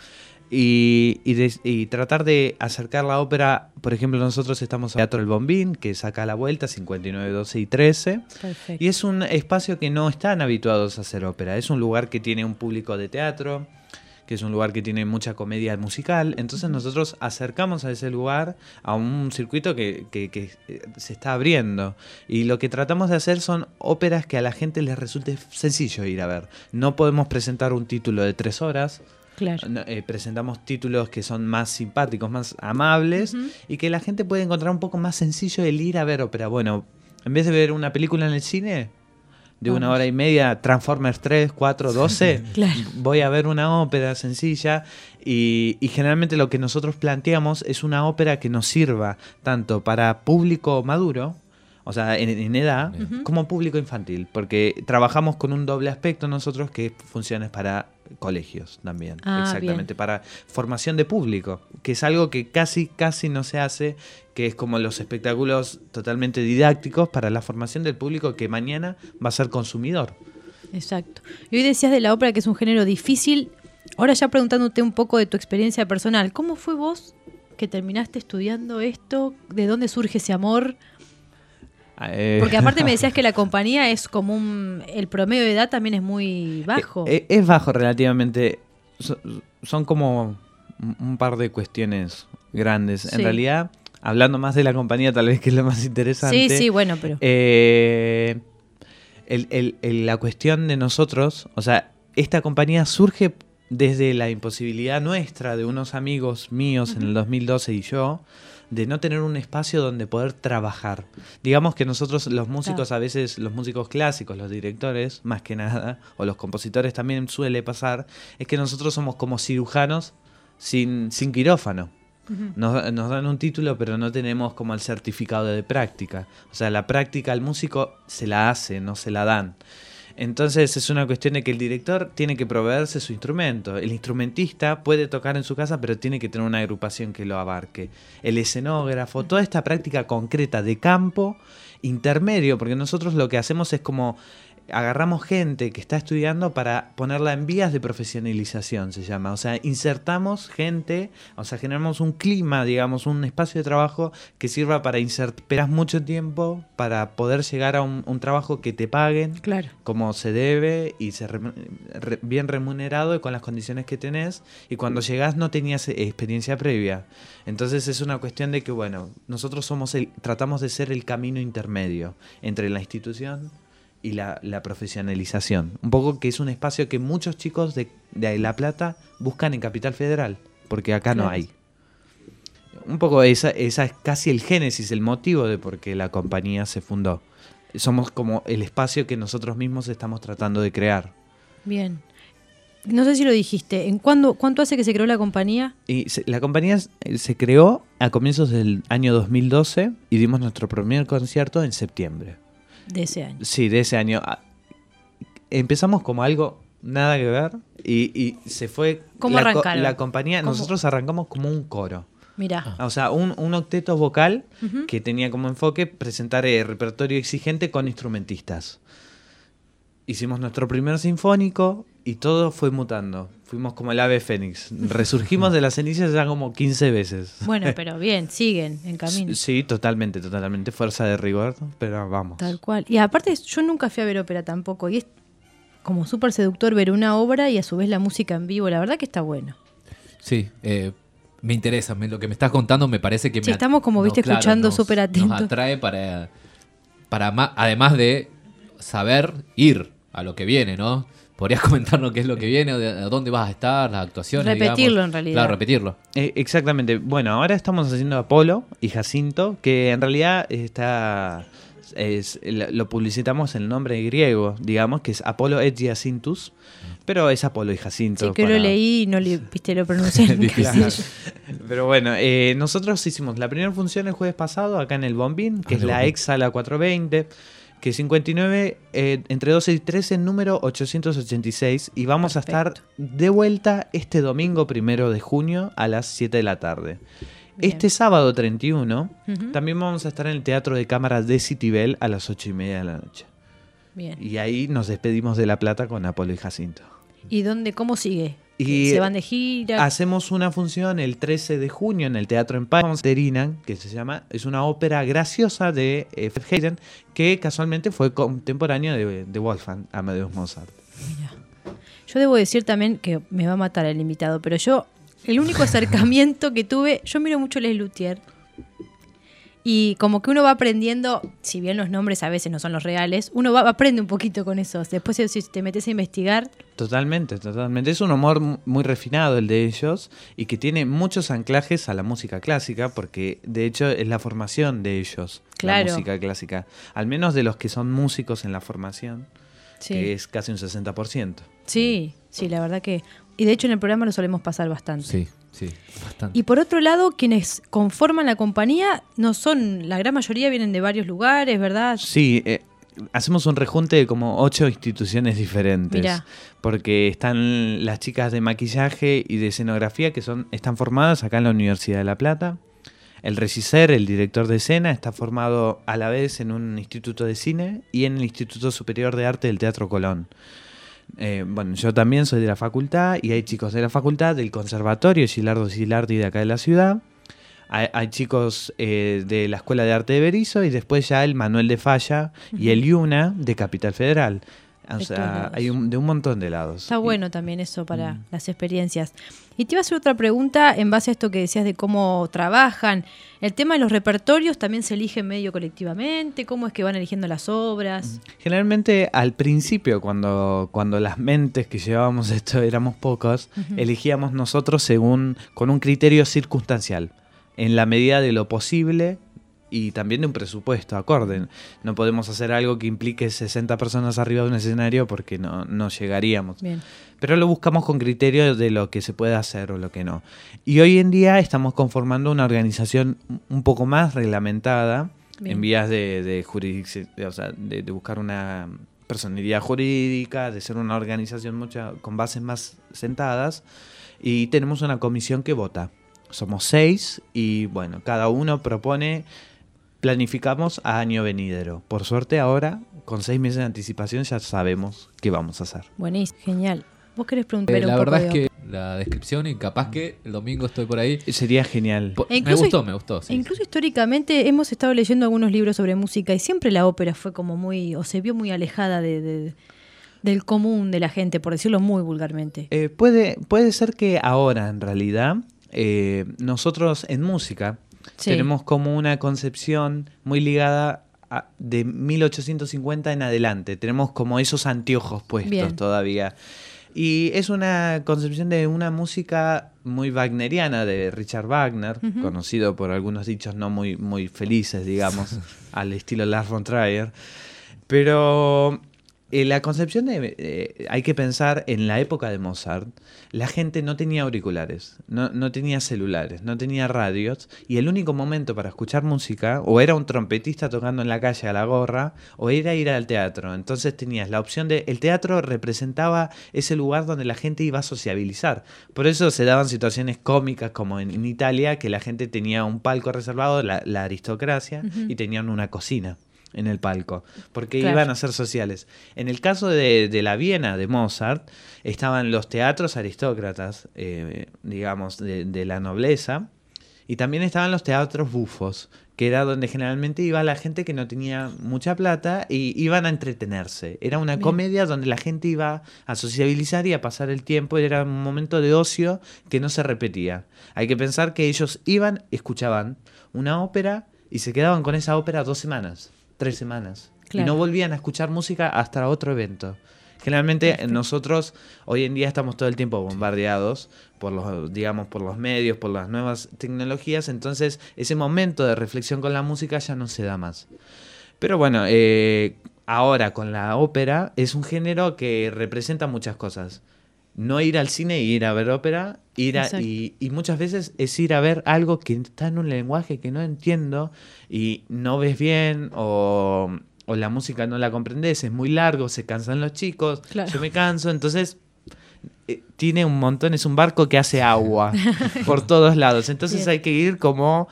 Y tratar de acercar la ópera. Por ejemplo, nosotros estamos en el Teatro El Bombín, que es acá a la vuelta, 59, 12 y 13. Perfecto. Y es un espacio que no están habituados a hacer ópera. Es un lugar que tiene un público de teatro, que es un lugar que tiene mucha comedia musical. Entonces nosotros acercamos a ese lugar a un circuito que se está abriendo. Y lo que tratamos de hacer son óperas que a la gente les resulte sencillo ir a ver. No podemos presentar un título de 3 horas, Claro. Presentamos títulos que son más simpáticos, más amables, y que la gente puede encontrar un poco más sencillo el ir a ver ópera. Bueno, en vez de ver una película en el cine de 1 hora y media, Transformers 3, 4, 12, claro, voy a ver una ópera sencilla, y generalmente lo que nosotros planteamos es una ópera que nos sirva tanto para público maduro, o sea, en edad, como público infantil, porque trabajamos con un doble aspecto nosotros, que es funciones para colegios también, exactamente, bien, para formación de público, que es algo que casi no se hace, que es como los espectáculos totalmente didácticos para la formación del público que mañana va a ser consumidor. Exacto. Y hoy decías de la ópera que es un género difícil. Ahora ya preguntándote un poco de tu experiencia personal, ¿cómo fue vos que terminaste estudiando esto? ¿De dónde surge ese amor? Porque aparte me decías que la compañía es como el promedio de edad también es muy bajo. Es bajo relativamente. Son como un par de cuestiones grandes. Sí. En realidad, hablando más de la compañía, tal vez que es lo más interesante. Sí, bueno, pero... la cuestión de nosotros, o sea, esta compañía surge desde la imposibilidad nuestra, de unos amigos míos en el 2012 y yo, de no tener un espacio donde poder trabajar. Digamos que nosotros los músicos, a veces los músicos clásicos, los directores, más que nada, o los compositores también suele pasar, es que nosotros somos como cirujanos sin quirófano. Nos dan un título, pero no tenemos como el certificado de práctica. O sea, la práctica al músico se la hace, no se la dan. Entonces es una cuestión de que el director tiene que proveerse su instrumento. El instrumentista puede tocar en su casa, pero tiene que tener una agrupación que lo abarque. El escenógrafo, toda esta práctica concreta de campo intermedio, porque nosotros lo que hacemos es como agarramos gente que está estudiando para ponerla en vías de profesionalización, se llama. O sea, insertamos gente, o sea, generamos un clima, digamos, un espacio de trabajo que sirva para esperas mucho tiempo para poder llegar a un trabajo que te paguen, claro, como se debe y bien remunerado y con las condiciones que tenés. Y cuando llegás no tenías experiencia previa. Entonces es una cuestión de que, bueno, nosotros tratamos de ser el camino intermedio entre la institución y la profesionalización. Un poco que es un espacio que muchos chicos de La Plata buscan en Capital Federal, porque acá no hay. Un poco esa es casi el génesis, el motivo de por qué la compañía se fundó. Somos como el espacio que nosotros mismos estamos tratando de crear. Bien. No sé si lo dijiste. ¿Cuánto hace que se creó la compañía? La compañía se creó a comienzos del año 2012 y dimos nuestro primer concierto en septiembre. De ese año. Sí, de ese año. Empezamos como algo nada que ver y se fue. ¿Cómo arrancaron? La compañía, nosotros arrancamos como un coro. Mirá. O sea, un octeto vocal que tenía como enfoque presentar repertorio exigente con instrumentistas. Hicimos nuestro primer sinfónico y todo fue mutando. Fuimos como el ave fénix. Resurgimos de las cenizas ya como 15 veces. Bueno, pero bien, siguen en camino. Sí, totalmente. Fuerza de rigor, pero vamos. Tal cual. Y aparte, yo nunca fui a ver ópera tampoco. Y es como súper seductor ver una obra y a su vez la música en vivo. La verdad que está bueno. Sí, me interesa. Lo que me estás contando me parece que estamos como, viste, claro, escuchando súper atentos. Nos atrae para además de saber ir a lo que viene, ¿no? ¿Podrías comentarnos qué es lo que viene? ¿A dónde vas a estar? ¿Las actuaciones? Repetirlo, digamos. En realidad. Claro, repetirlo. Exactamente. Bueno, ahora estamos haciendo Apolo y Jacinto, que en realidad lo publicitamos en el nombre griego, digamos, que es Apolo et Jacintus, pero es Apolo y Jacinto. Sí, que lo leí y no lo pronuncié. Claro. Pero bueno, nosotros hicimos la primera función el jueves pasado acá en el Bombín, que es la ex sala 420, que es 59, entre 12 y 13, número 886, y vamos a estar de vuelta este domingo 1 de junio a las 7 de la tarde. Bien. Este sábado 31 también vamos a estar en el Teatro de Cámara de Citibel a las 8:30 de la noche. Bien. Y ahí nos despedimos de La Plata con Apolo y Jacinto. ¿Y cómo sigue? ¿Se van de gira? Hacemos una función el 13 de junio en el Teatro Empire de Terinan, que se llama, es una ópera graciosa de Haydn, que casualmente fue contemporáneo de Wolfgang Amadeus Mozart. Mira. Yo debo decir también que me va a matar el invitado, pero el único acercamiento que tuve, yo miro mucho Les Luthiers, Y como que uno va aprendiendo, si bien los nombres a veces no son los reales, uno aprende un poquito con esos. Después si te metes a investigar... Totalmente. Es un humor muy refinado el de ellos y que tiene muchos anclajes a la música clásica porque de hecho es la formación de ellos, claro. La música clásica. Al menos de los que son músicos en la formación, sí. Que es casi un 60%. Sí, la verdad que... Y de hecho en el programa lo solemos pasar bastante. Sí, bastante. Y por otro lado, quienes conforman la compañía no son... La gran mayoría vienen de varios lugares, ¿verdad? Sí, hacemos un rejunte de como 8 instituciones diferentes. Mirá. Porque están las chicas de maquillaje y de escenografía que están formadas acá en la Universidad de La Plata. El regisser, el director de escena, está formado a la vez en un instituto de cine y en el Instituto Superior de Arte del Teatro Colón. Bueno, yo también soy de la facultad y hay chicos de la facultad, del Conservatorio Gilardo Gilardi de acá de la ciudad. Hay chicos de la Escuela de Arte de Berisso y después ya el Manuel de Falla y el IUNA de Capital Federal. O sea, hay de un montón de lados. Está bueno también eso para las experiencias. Y te iba a hacer otra pregunta en base a esto que decías de cómo trabajan. El tema de los repertorios también se elige medio colectivamente. ¿Cómo es que van eligiendo las obras? Generalmente al principio, cuando las mentes que llevábamos esto éramos pocos, elegíamos nosotros con un criterio circunstancial, en la medida de lo posible. Y también de un presupuesto acorde. No podemos hacer algo que implique 60 personas arriba de un escenario porque no llegaríamos. Bien. Pero lo buscamos con criterio de lo que se puede hacer o lo que no. Y hoy en día estamos conformando una organización un poco más reglamentada. Bien. En vías de jurisdicción, o sea, de buscar una personalidad jurídica, de ser una organización con bases más sentadas. Y tenemos una comisión que vota. Somos 6 y bueno, cada uno propone... Planificamos a año venidero. Por suerte ahora, con 6 meses de anticipación, ya sabemos qué vamos a hacer. Buenísimo, genial. ¿Vos querés preguntar la verdad es que la descripción y capaz que el domingo estoy por ahí. Sería genial. Me gustó. Sí, incluso históricamente hemos estado leyendo algunos libros sobre música y siempre la ópera fue como se vio muy alejada del común de la gente, por decirlo muy vulgarmente. Puede ser que ahora, en realidad, nosotros en música... Sí. Tenemos como una concepción muy ligada de 1850 en adelante. Tenemos como esos anteojos puestos. Bien. Todavía. Y es una concepción de una música muy wagneriana de Richard Wagner, conocido por algunos dichos no muy, muy felices, digamos, al estilo Lars von Trier. Pero la concepción hay que pensar en la época de Mozart. La gente no tenía auriculares, no tenía celulares, no tenía radios y el único momento para escuchar música o era un trompetista tocando en la calle a la gorra o era ir al teatro. Entonces tenías la opción el teatro representaba ese lugar donde la gente iba a sociabilizar. Por eso se daban situaciones cómicas como en Italia, que la gente tenía un palco reservado, la aristocracia, y tenían una cocina en el palco, porque iban a ser sociales. En el caso de la Viena de Mozart, estaban los teatros aristócratas, digamos, de la nobleza, y también estaban los teatros bufos, que era donde generalmente iba la gente que no tenía mucha plata y iban a entretenerse. Era una comedia donde la gente iba a sociabilizar y a pasar el tiempo, y era un momento de ocio que no se repetía. Hay que pensar que ellos iban, escuchaban una ópera y se quedaban con esa ópera 2 semanas. 3 semanas. Claro. Y no volvían a escuchar música hasta otro evento. Generalmente nosotros hoy en día estamos todo el tiempo bombardeados por los medios, por las nuevas tecnologías, entonces ese momento de reflexión con la música ya no se da más. Pero bueno, ahora con la ópera es un género que representa muchas cosas. No ir al cine y ir a ver ópera, y muchas veces es ir a ver algo que está en un lenguaje que no entiendo y no ves bien o la música no la comprendes, es muy largo, se cansan los chicos, claro. Yo me canso, entonces tiene un montón, es un barco que hace agua por todos lados, entonces hay que ir como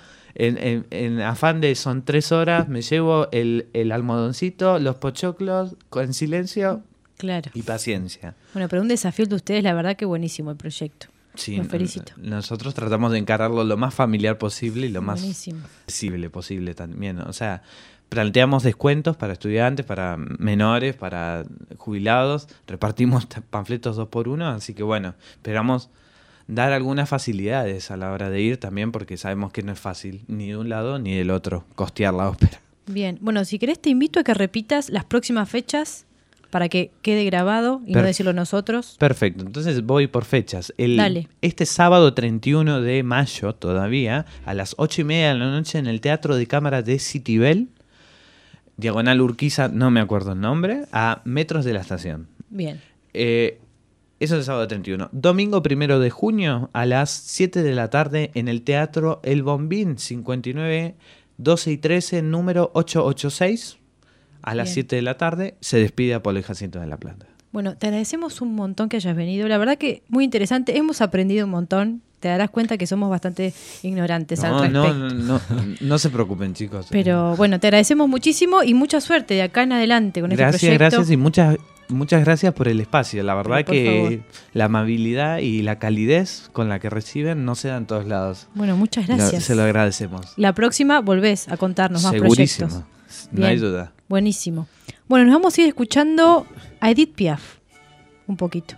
en afán de son 3 horas, me llevo el almohadoncito, los pochoclos, en silencio. Claro. Y paciencia. Bueno, pero un desafío de ustedes, la verdad que buenísimo el proyecto. Sí, los felicito. Nosotros tratamos de encararlo lo más familiar posible y lo más accesible posible también. O sea, planteamos descuentos para estudiantes, para menores, para jubilados. Repartimos panfletos 2x1, así que bueno, esperamos dar algunas facilidades a la hora de ir también, porque sabemos que no es fácil ni de un lado ni del otro costear la ópera. Bien, bueno, si querés te invito a que repitas las próximas fechas para que quede grabado y no decirlo nosotros. Perfecto, entonces voy por fechas. Dale. Este sábado 31 de mayo todavía, a las 8:30 de la noche en el Teatro de Cámara de Citibel, Diagonal Urquiza, no me acuerdo el nombre, a metros de la estación. Bien. Eso es el sábado 31. Domingo 1 de junio a las 7 de la tarde en el Teatro El Bombín, 59, 12 y 13, número 886. A las 7 de la tarde se despide Apolo y Jacinto de la Plata. Bueno, te agradecemos un montón que hayas venido. La verdad que muy interesante. Hemos aprendido un montón. Te darás cuenta que somos bastante ignorantes al respecto. No se preocupen, chicos. Pero bueno, te agradecemos muchísimo y mucha suerte de acá en adelante con este proyecto. Gracias y muchas gracias por el espacio. La verdad que la amabilidad y la calidez con la que reciben no se da en todos lados. Bueno, muchas gracias. Se lo agradecemos. La próxima volvés a contarnos más Segurísimo. proyectos. No hay duda. Buenísimo. Bueno, nos vamos a ir escuchando a Edith Piaf un poquito.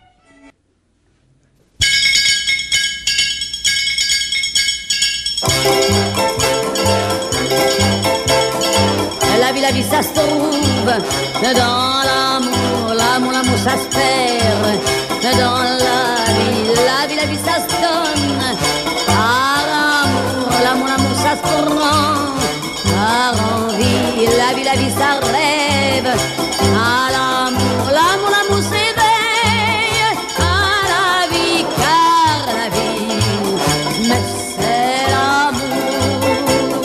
La vie ça se trouve dans l'amour, l'amour ça se perd dans la vie ça se donne à l'amour ça se prend par envie, la vie ça rêve à l'amour s'éveille à la vie car la vie mais c'est l'amour.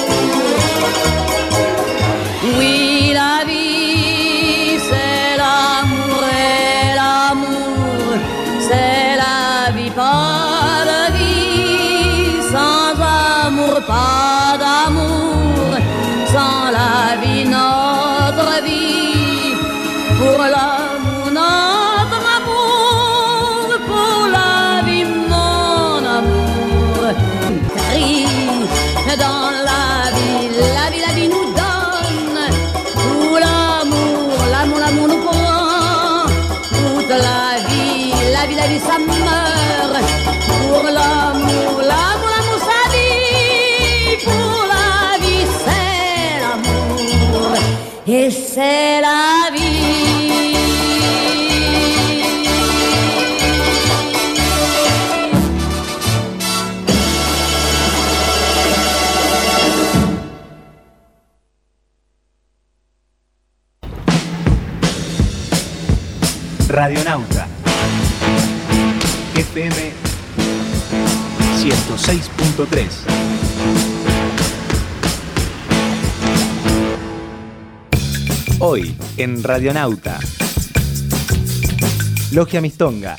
Oui, la vie c'est l'amour et l'amour c'est la vie, pas de vie sans amour, pas d'amour sans la vie, notre vie pour l'amour, notre amour pour la vie, mon amour. Crie dans la vie nous donne tout l'amour nous prend toute la vie ça meurt pour l'amour ça vit pour la vie c'est l'amour et c'est la vie. Radionauta FM 106.3. Hoy en Radionauta, Logia Mistonga.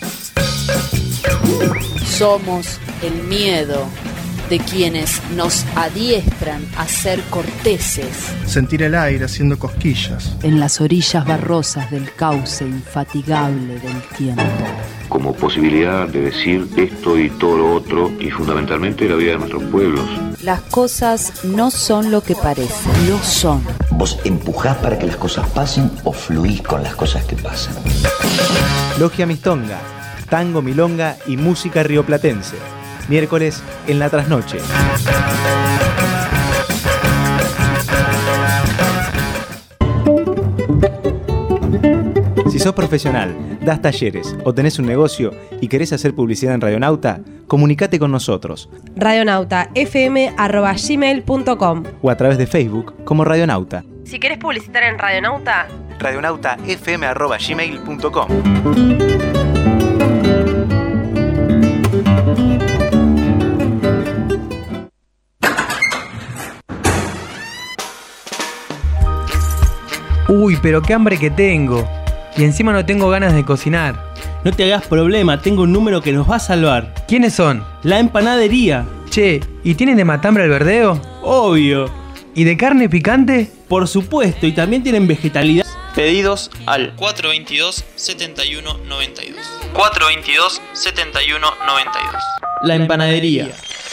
Somos el miedo de quienes nos adiestran a ser corteses. Sentir el aire haciendo cosquillas. En las orillas barrosas del cauce infatigable del tiempo. Como posibilidad de decir esto y todo lo otro, y fundamentalmente la vida de nuestros pueblos. Las cosas no son lo que parecen, lo son. ¿Vos empujás para que las cosas pasen o fluís con las cosas que pasan? Logia Mistonga, tango, milonga y música rioplatense. Miércoles en la trasnoche. Si sos profesional, das talleres o tenés un negocio y querés hacer publicidad en Radionauta, comunicate con nosotros. radionautafm@gmail.com O a través de Facebook como Radionauta. Si querés publicitar en Radionauta, radionautafm@gmail.com. Uy, pero qué hambre que tengo. Y encima no tengo ganas de cocinar. No te hagas problema, tengo un número que nos va a salvar. ¿Quiénes son? La Empanadería. Che, ¿y tienen de matambre al verdeo? Obvio. ¿Y de carne picante? Por supuesto, y también tienen vegetalidad. Pedidos al 422-7192. 422-7192. La Empanadería.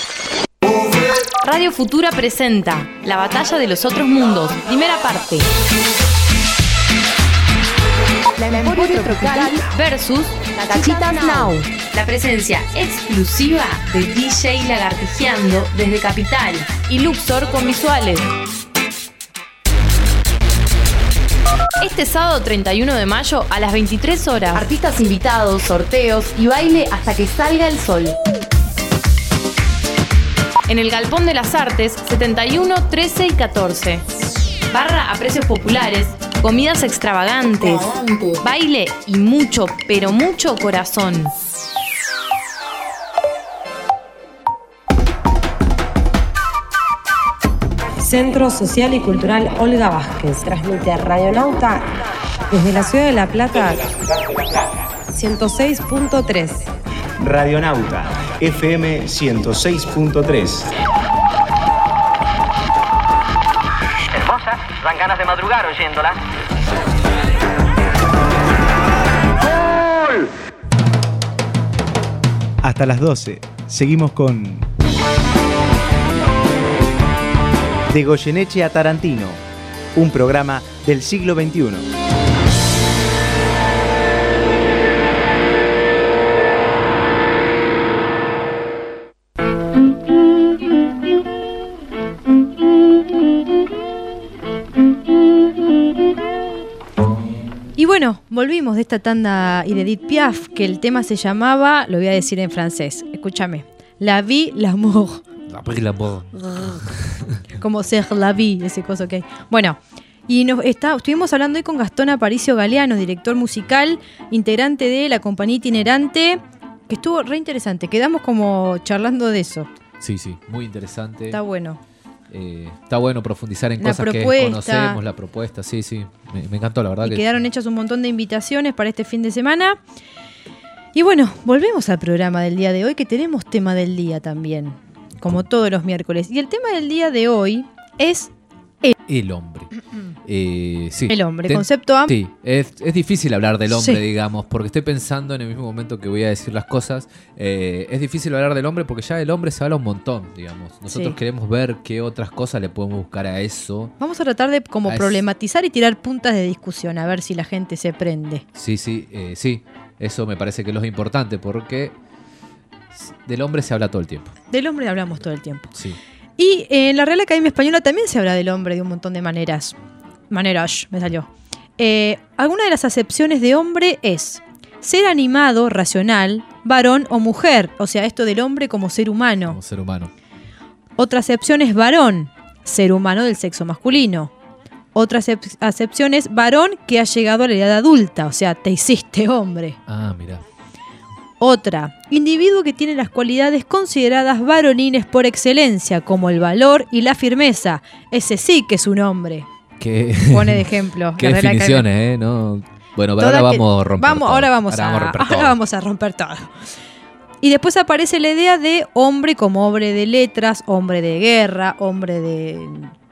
Radio Futura presenta La Batalla de los Otros Mundos, primera parte. La Emporio Tropical versus Cachitas Now. La presencia exclusiva de DJ Lagartijeando desde Capital y Luxor con visuales. Este sábado 31 de mayo a las 23 horas. Artistas invitados, sorteos y baile hasta que salga el sol. En el Galpón de las Artes, 71, 13 y 14. Barra a precios populares, comidas extravagantes, baile y mucho, pero mucho corazón. Centro Social y Cultural Olga Vázquez. Transmite Radionauta desde la ciudad de La Plata, 106.3. Radionauta, FM 106.3. Hermosa, dan ganas de madrugar oyéndola. ¡Gol! Hasta las 12, seguimos con De Goyeneche a Tarantino, un programa del siglo XXI. Y bueno, volvimos de esta tanda y de Edith Piaf, que el tema se llamaba, lo voy a decir en francés, escúchame, La vie, l'amour. Como ser la vie, ese coso que hay. Bueno, y estuvimos hablando hoy con Gastón Aparicio Galeano, director musical, integrante de la compañía itinerante, que estuvo re interesante. Quedamos como charlando de eso. Sí, muy interesante. Está bueno. Está bueno profundizar en cosas que conocemos, la propuesta, sí, me encantó, la verdad. Y quedaron hechas un montón de invitaciones para este fin de semana. Y bueno, volvemos al programa del día de hoy, que tenemos tema del día también, como todos los miércoles. Y el tema del día de hoy es el hombre. Sí. El hombre, concepto amplio. Sí, es difícil hablar del hombre, Sí. digamos, porque estoy pensando en el mismo momento que voy a decir las cosas. Es difícil hablar del hombre porque ya del hombre se habla un montón, digamos. Nosotros Sí. queremos ver qué otras cosas le podemos buscar a eso. Vamos a tratar de como Ah, problematizar y tirar puntas de discusión, a ver si la gente se prende. Sí. Eso me parece que es lo importante porque del hombre se habla todo el tiempo. Del hombre hablamos todo el tiempo. Sí. Y en la Real Academia Española también se habla del hombre de un montón de maneras. Maneras, me salió. Alguna de las acepciones de hombre es ser animado, racional, varón o mujer. O sea, esto del hombre como ser humano. Como ser humano. Otra acepción es varón, ser humano del sexo masculino. Otra acepción es varón que ha llegado a la edad adulta. O sea, te hiciste hombre. Ah, mira. Otra, individuo que tiene las cualidades consideradas varoniles por excelencia, como el valor y la firmeza. Ese sí que es un hombre. Pone de ejemplo. Qué la Real definiciones, Academia. ¿no? Bueno, pero ahora vamos a romper todo. Ahora vamos a romper todo. Y después aparece la idea de hombre como hombre de letras, hombre de guerra, hombre de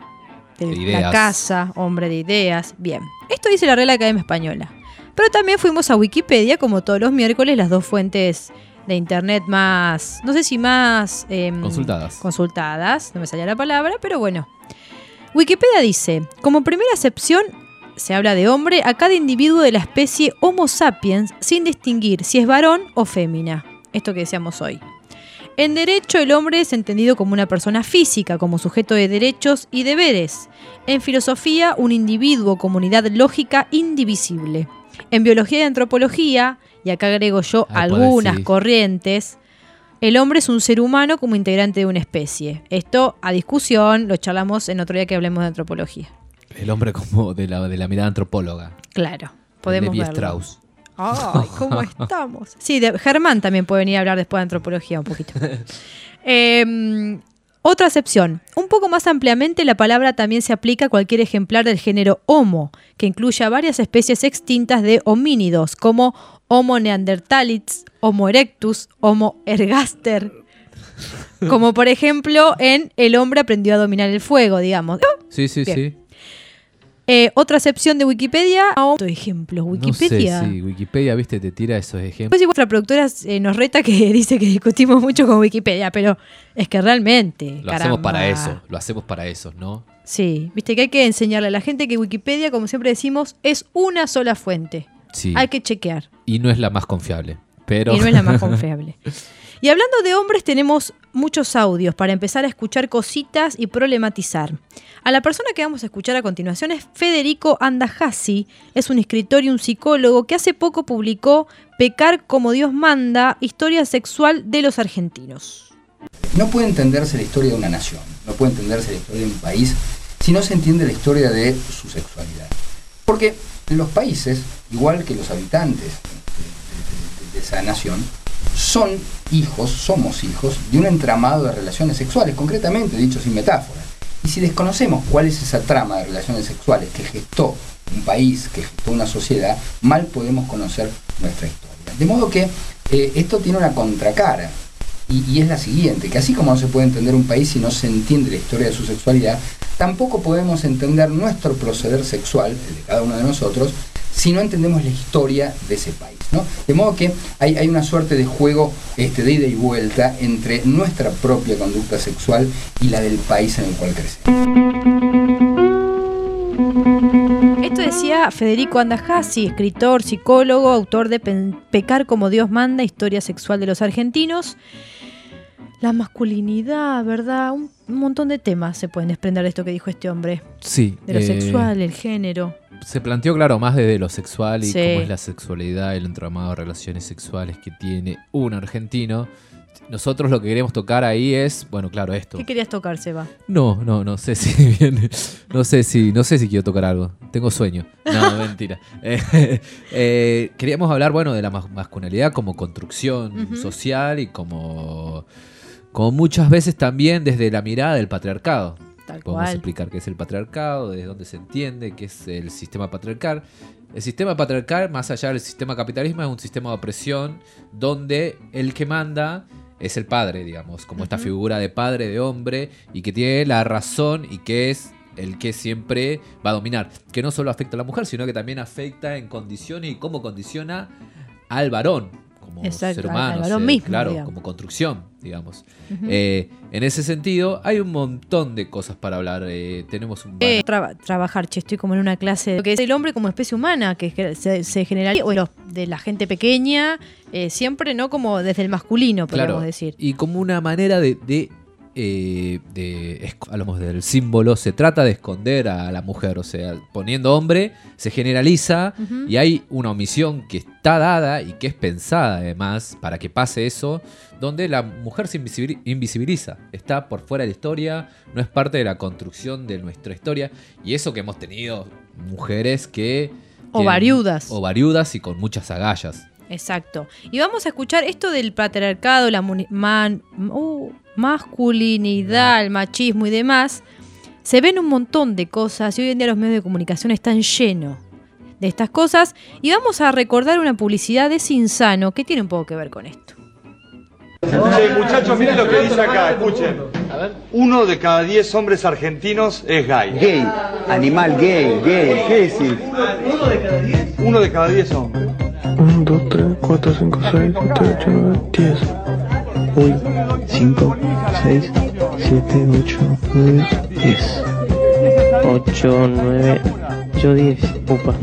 la casa, hombre de ideas. Bien, esto dice la Real Academia Española. Pero también fuimos a Wikipedia, como todos los miércoles, las dos fuentes de internet más, no sé si más consultadas, no me salía la palabra, pero bueno. Wikipedia dice, como primera acepción, se habla de hombre a cada individuo de la especie Homo sapiens, sin distinguir si es varón o fémina. Esto que decíamos hoy. En derecho, el hombre es entendido como una persona física, como sujeto de derechos y deberes. En filosofía, un individuo como unidad lógica indivisible. En biología y antropología, y acá agrego yo algunas corrientes, el hombre es un ser humano como integrante de una especie. Esto a discusión, lo charlamos en otro día que hablemos de antropología. El hombre como de la mirada antropóloga. Claro, podemos Levi verlo. Strauss. Ay, ¿cómo estamos? Sí, Germán también puede venir a hablar después de antropología un poquito. Otra acepción. Un poco más ampliamente, la palabra también se aplica a cualquier ejemplar del género Homo, que incluye a varias especies extintas de homínidos, como Homo neanderthalis, Homo erectus, Homo ergaster. Como por ejemplo en El hombre aprendió a dominar el fuego, digamos. Sí. Otra acepción de Wikipedia. Otro ejemplo, Wikipedia. No sé, sí, Wikipedia, viste, te tira esos ejemplos. Pues nuestra productora nos reta que dice que discutimos mucho con Wikipedia, pero es que realmente, Lo hacemos para eso, ¿no? Sí, viste que hay que enseñarle a la gente que Wikipedia, como siempre decimos, es una sola fuente. Sí. Hay que chequear. Y no es la más confiable. Pero... Y no es la más confiable. Y hablando de hombres, tenemos muchos audios para empezar a escuchar cositas y problematizar. A la persona que vamos a escuchar a continuación es Federico Andajasi. Es un escritor y un psicólogo que hace poco publicó Pecar como Dios manda, historia sexual de los argentinos. No puede entenderse la historia de una nación, no puede entenderse la historia de un país si no se entiende la historia de su sexualidad. Porque los países, igual que los habitantes de esa nación, somos hijos de un entramado de relaciones sexuales, concretamente dicho sin metáforas. Y si desconocemos cuál es esa trama de relaciones sexuales que gestó un país, que gestó una sociedad, mal podemos conocer nuestra historia. De modo que esto tiene una contracara, y es la siguiente, que así como no se puede entender un país si no se entiende la historia de su sexualidad, tampoco podemos entender nuestro proceder sexual, el de cada uno de nosotros, si no entendemos la historia de ese país, ¿no? De modo que hay una suerte de juego de ida y vuelta entre nuestra propia conducta sexual y la del país en el cual crecemos. Esto decía Federico Andajasi, escritor, psicólogo, autor de Pecar como Dios manda, historia sexual de los argentinos. La masculinidad, ¿verdad? Un montón de temas se pueden desprender de esto que dijo este hombre. Sí. De lo sexual, el género. Se planteó, claro, más desde lo sexual y Sí. cómo es la sexualidad, el entramado de relaciones sexuales que tiene un argentino. Nosotros lo que queremos tocar ahí es, bueno, claro, esto. ¿Qué querías tocar, Seba? No sé si bien, no sé si quiero tocar algo. Tengo sueño. No, mentira. Queríamos hablar, bueno, de la masculinidad como construcción social y como muchas veces también desde la mirada del patriarcado. Podemos explicar qué es el patriarcado, desde dónde se entiende, qué es el sistema patriarcal. El sistema patriarcal, más allá del sistema capitalismo, es un sistema de opresión donde el que manda es el padre, digamos, como esta figura de padre, de hombre, y que tiene la razón y que es el que siempre va a dominar. Que no solo afecta a la mujer, sino que también afecta en condiciones y cómo condiciona al varón. Como ser humano, al varón mismo, claro, digamos. como construcción, digamos. En ese sentido, hay un montón de cosas para hablar. Tenemos un... Trabajar, estoy como en una clase de lo que es el hombre como especie humana, que se generaliza, o de la gente pequeña, siempre no como desde el masculino, podríamos decir. Y como una manera hablamos del símbolo, se trata de esconder a la mujer, o sea, poniendo hombre, se generaliza y hay una omisión que está dada y que es pensada además para que pase eso, donde la mujer se invisibiliza, está por fuera de la historia, no es parte de la construcción de nuestra historia, y eso que hemos tenido mujeres que... Ovariudas y con muchas agallas. Exacto. Y vamos a escuchar esto del patriarcado, la masculinidad, el machismo y demás. Se ven un montón de cosas y hoy en día los medios de comunicación están llenos de estas cosas. Y vamos a recordar una publicidad de Cinzano que tiene un poco que ver con esto. Muchachos, miren lo que dice acá, escuchen. 1 de cada 10 hombres argentinos es gay. Gay, animal gay, ¿qué decir? 1 de cada 10 hombres. 1, 2, 3, 4, 5, 6, 7, 8, 9, 10. Uy, 5, 6, 7, 8, 9, 10. 8, 9, yo 10. Upa.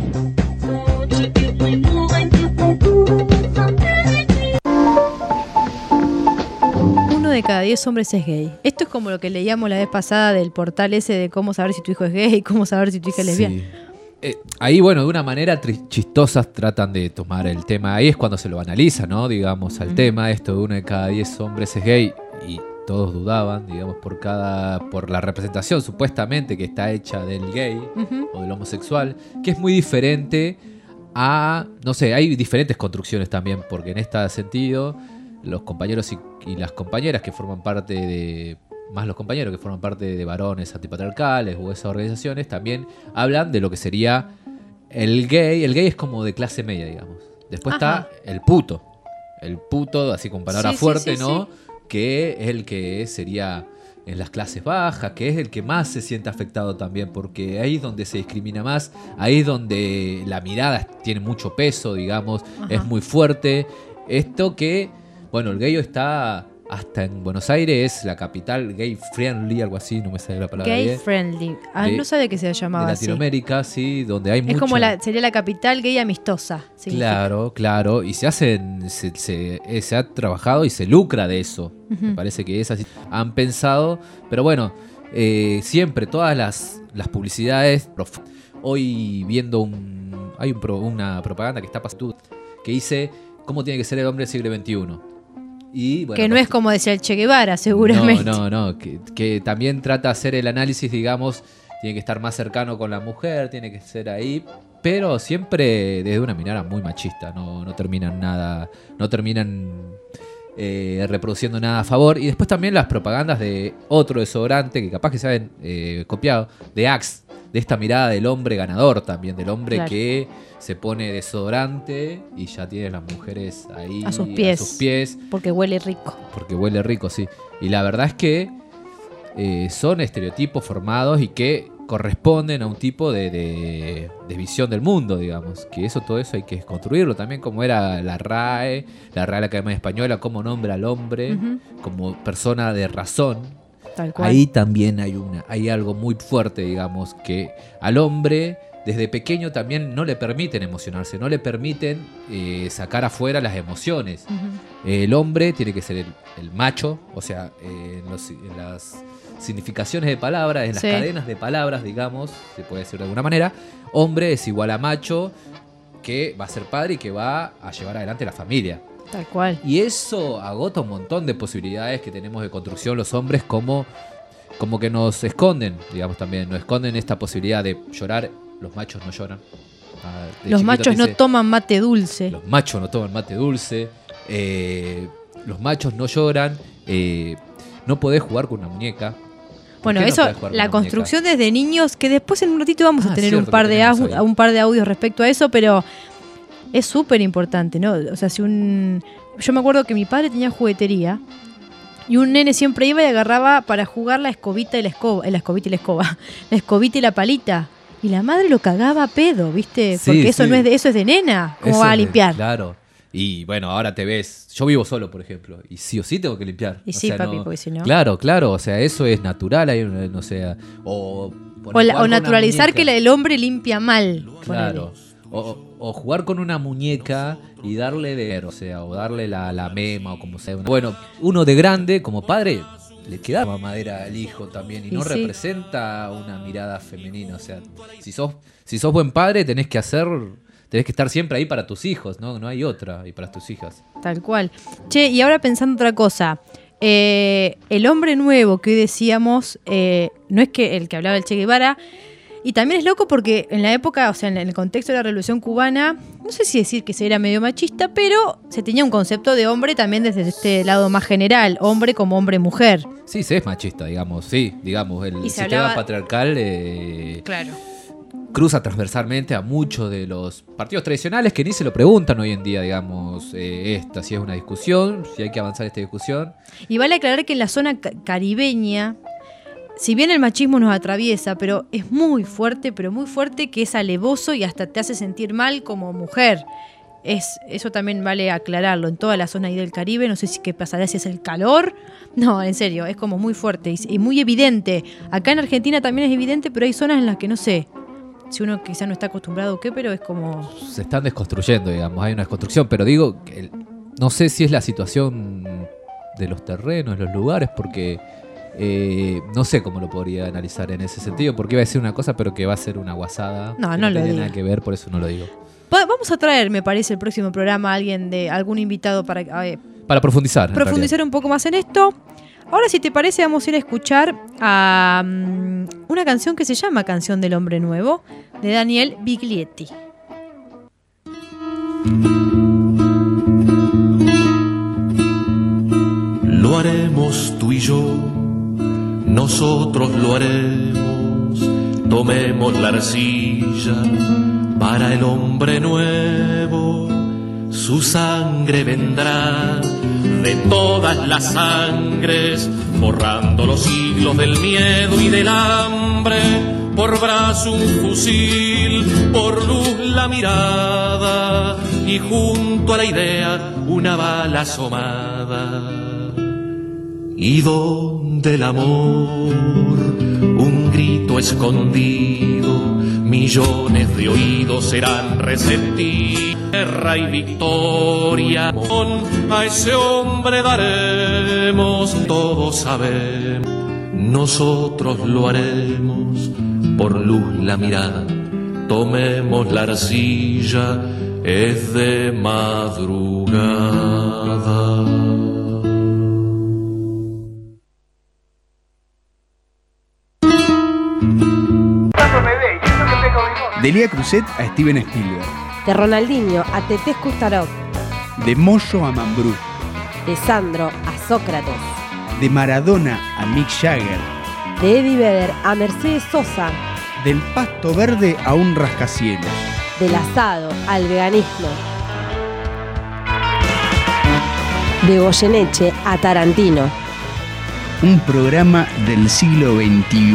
Uno de cada 10 hombres es gay. Esto es como lo que leíamos la vez pasada del portal ese de cómo saber si tu hijo es gay, cómo saber si tu hija es lesbiana. Ahí, bueno, de una manera chistosa tratan de tomar el tema. Ahí es cuando se lo analiza, ¿no? Digamos, al tema, esto de 1 de cada 10 hombres es gay. Y todos dudaban, digamos, por la representación supuestamente que está hecha del gay o del homosexual, que es muy diferente a... No sé, hay diferentes construcciones también, porque en este sentido, los compañeros y las compañeras que forman parte de... Más los compañeros que forman parte de varones antipatriarcales u esas organizaciones también hablan de lo que sería el gay. El gay es como de clase media, digamos. Después está el puto. El puto, así con palabra fuerte, ¿no? Sí. Que es el que sería en las clases bajas, que es el que más se siente afectado también, porque ahí es donde se discrimina más, ahí es donde la mirada tiene mucho peso, digamos, es muy fuerte. Esto que, bueno, el gay está hasta en Buenos Aires es la capital gay friendly, algo así, no me sale la palabra Gay bien. friendly. No sabía que se llamaba de así. Latinoamérica, sí, donde hay Es mucha... como sería la capital gay amistosa. significa. Claro, y se ha trabajado y se lucra de eso. Ujú. Me parece que es así. Han pensado, pero bueno, siempre todas las publicidades. Hoy viendo una propaganda que está pasando que dice cómo tiene que ser el hombre del siglo XXI. Y, bueno, que no es como decía el Che Guevara, seguramente. No, que también trata de hacer el análisis, digamos, tiene que estar más cercano con la mujer, tiene que ser ahí, pero siempre desde una mirada muy machista, no terminan reproduciendo nada a favor. Y después también las propagandas de otro desodorante que capaz que se han copiado, de Axe, de esta mirada del hombre ganador también, del hombre Claro. que se pone desodorante y ya tiene las mujeres ahí A sus pies. Porque huele rico. Porque huele rico, sí. Y la verdad es que son estereotipos formados y que corresponden a un tipo de visión del mundo, digamos. Que todo eso hay que construirlo también, como era la RAE, la Real Academia Española, cómo nombra al hombre como persona de razón. Tal cual. Ahí también hay algo muy fuerte, digamos, que al hombre desde pequeño también no le permiten emocionarse, no le permiten sacar afuera las emociones. El hombre tiene que ser el macho, o sea, en las significaciones de palabras, en las cadenas de palabras, digamos, se puede decir de alguna manera, hombre es igual a macho que va a ser padre y que va a llevar adelante la familia. Tal cual. Y eso agota un montón de posibilidades que tenemos de construcción los hombres, como que nos esconden, digamos también, nos esconden esta posibilidad de llorar. Los machos no lloran. Los machos no toman mate dulce. Los machos no toman mate dulce. Los machos no lloran. No podés jugar con una muñeca. Bueno, ¿Por qué no eso, podés jugar con la una construcción desde niños, que después en un ratito vamos a tener cierto, un par que de tenemos ahí. un par de audios respecto a eso, pero es súper importante, ¿no? O sea, yo me acuerdo que mi padre tenía juguetería y un nene siempre iba y agarraba para jugar la escobita y la escobita y la palita. Y la madre lo cagaba a pedo, ¿viste? Sí, Porque eso sí. no es eso es de nena. ¿Cómo Eso va a es de- limpiar? Claro. Y bueno, ahora te ves. Yo vivo solo, por ejemplo. Y sí o sí tengo que limpiar. Y sí, papi, porque si no. Claro. O sea, eso es natural. Ahí, no sé. O naturalizar que el hombre limpia mal. Claro. O jugar con una muñeca y darle o darle la mema o como sea. Bueno, uno de grande, como padre, le queda mamadera al hijo también y no sí. representa una mirada femenina. O sea, si sos buen padre, tenés que estar siempre ahí para tus hijos, ¿no? No hay otra, y para tus hijas. Tal cual. Che, y ahora pensando otra cosa. El hombre nuevo que hoy decíamos, no es que el que hablaba el Che Guevara, y también es loco porque en la época, o sea, en el contexto de la Revolución Cubana, no sé si decir que se era medio machista, pero se tenía un concepto de hombre también desde este lado más general, hombre como hombre-mujer. Sí, se es machista, digamos, el Y se sistema hablaba- patriarcal Claro. cruza transversalmente a muchos de los partidos tradicionales que ni se lo preguntan hoy en día, digamos, esta si es una discusión, si hay que avanzar esta discusión. Y vale aclarar que en la zona caribeña, si bien el machismo nos atraviesa, pero es muy fuerte que es alevoso y hasta te hace sentir mal como mujer. Eso también vale aclararlo. En toda la zona ahí del Caribe, no sé si qué pasará, si es el calor. No, en serio, es como muy fuerte y muy evidente. Acá en Argentina también es evidente, pero hay zonas en las que no sé. Si uno quizá no está acostumbrado o qué, pero es como... Se están desconstruyendo, digamos, hay una desconstrucción, pero digo, no sé si es la situación de los terrenos, los lugares, porque no sé cómo lo podría analizar en ese sentido, porque iba a decir una cosa, pero que va a ser una guasada. No, que no lo tiene diga. nada que ver, por eso no lo digo. Vamos a traer, me parece, el próximo programa a algún invitado para Para profundizar. en profundizar un poco más en esto. Ahora, si te parece, vamos a ir a escuchar a una canción que se llama Canción del Hombre Nuevo, de Daniel Biglietti. Lo haremos tú y yo, nosotros lo haremos. Tomemos la arcilla para el hombre nuevo. Su sangre vendrá de todas las sangres, borrando los siglos del miedo y del hambre. Por brazo un fusil, por luz la mirada y junto a la idea una bala asomada. y donde el amor, un grito escondido, millones de oídos serán receptivos. Guerra y victoria, a ese hombre daremos, todos sabemos, nosotros lo haremos, por luz la mirada, tomemos la arcilla, es de madrugada. De Lía Cruzet a Steven Spielberg. De Ronaldinho a Tetés Kustarov. De Moyo a Mambrú. De Sandro a Sócrates. De Maradona a Mick Jagger. De Eddie Vedder a Mercedes Sosa. Del pasto verde a un rascacielos. Del asado al veganismo. De Goyeneche a Tarantino. Un programa del siglo XXI.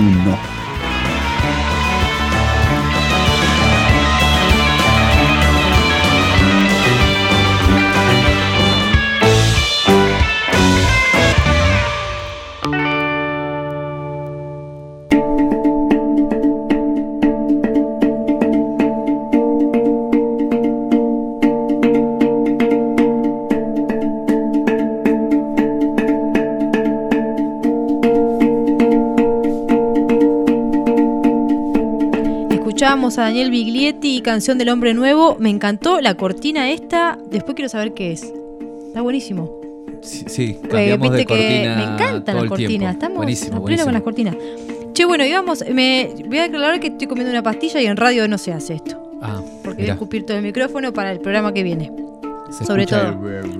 A Daniel Biglietti y Canción del Hombre Nuevo. Me encantó la cortina esta. Después quiero saber qué es. Está buenísimo. Sí, cambiamos de cortina. Me encantan las cortinas. Estamos buenísimo, a pleno con las cortinas. Che, bueno, íbamos. Voy a aclarar que estoy comiendo una pastilla y en radio no se hace esto. Porque voy a escupir todo el micrófono para el programa que viene. Sobre todo.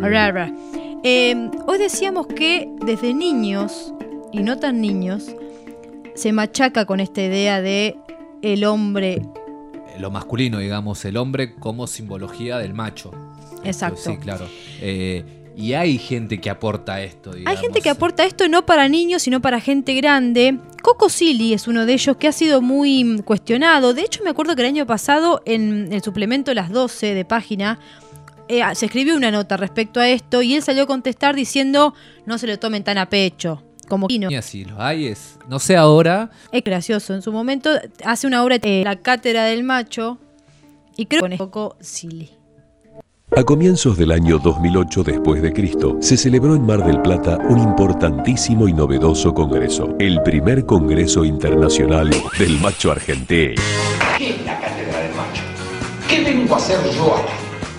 Hoy decíamos que desde niños, y no tan niños, se machaca con esta idea de el hombre, lo masculino, digamos, el hombre como simbología del macho. Exacto. Sí, claro. Y hay gente que aporta esto, digamos. Hay gente que aporta esto no para niños, sino para gente grande. Coco Silly es uno de ellos que ha sido muy cuestionado. De hecho, me acuerdo que el año pasado, en el suplemento Las 12 de Página, se escribió una nota respecto a esto y él salió a contestar diciendo: no se lo tomen tan a pecho. Como y así lo hay, no sé ahora. Es gracioso. En su momento hace una obra, La Cátedra del Macho, y creo que con Coco Silly. A comienzos del año 2008 después de Cristo, se celebró en Mar del Plata un importantísimo y novedoso congreso, el primer Congreso Internacional del Macho Argentino. ¿Qué es la Cátedra del Macho? ¿Qué vengo a hacer yo acá?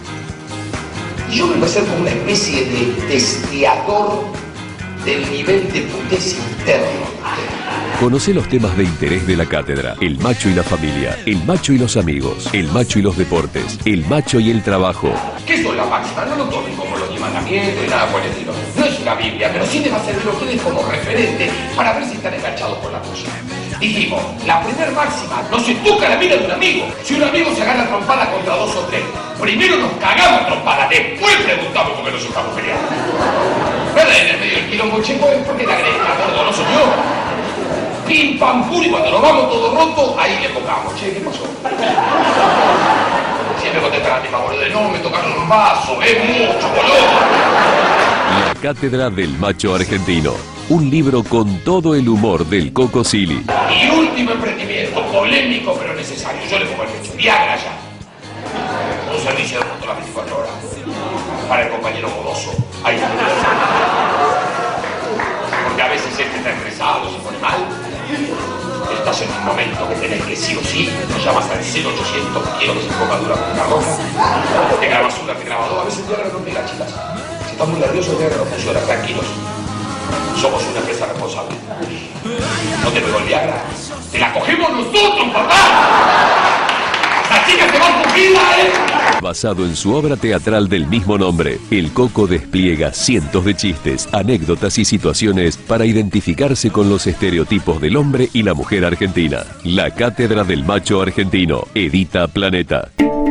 Yo vengo a ser como una especie de testeador del nivel de putez interno. Conoce los temas de interés de la cátedra: el macho y la familia, el macho y los amigos, el macho y los deportes, el macho y el trabajo. ¿Qué son la máxima? No lo tomen como los 10 mandamientos y nada por el estilo. No es una Biblia, pero sí les va a servir a ustedes como referente para ver si están enganchados por la cosa. Dijimos, la primer máxima: no se toca la vida de un amigo. Si un amigo se agarra trompada contra 2 o 3, primero nos cagamos a trompada, después preguntamos por qué nos estamos peleando. ¿Verdad? En el medio del quilombo, che, ¿por qué la greca, gordo? No soy yo. Pim, pam, pum, y cuando nos vamos todos rotos, ahí le tocamos. Che, ¿qué pasó? Siempre contesta la misma, boludo. No, me tocaron un vaso, es mucho, boludo. La Cátedra del Macho Argentino. Un libro con todo el humor del Coco Silly. Y último emprendimiento, polémico pero necesario. Yo le pongo el pecho. Viagra ya. Un servicio de moto las 24 horas. Para el compañero modoso. Ahí está. Porque a veces este está estresado, se pone mal. Estás en un momento que tenés que sí o sí, nos llamas al 0800, quiero que se ponga dura con una roja. Te grabas una, te grabas dos. A veces el Viagra no pega, chicas. Si estás muy nervioso, el Viagra no funciona. Tranquilos. Somos una empresa responsable. No te pegó el Viagra. ¡Te la cogemos nosotros, papá! ¡Las chicas te van cogida, Basado en su obra teatral del mismo nombre, el Coco despliega cientos de chistes, anécdotas y situaciones para identificarse con los estereotipos del hombre y la mujer argentina. La Cátedra del Macho Argentino. Edita Planeta.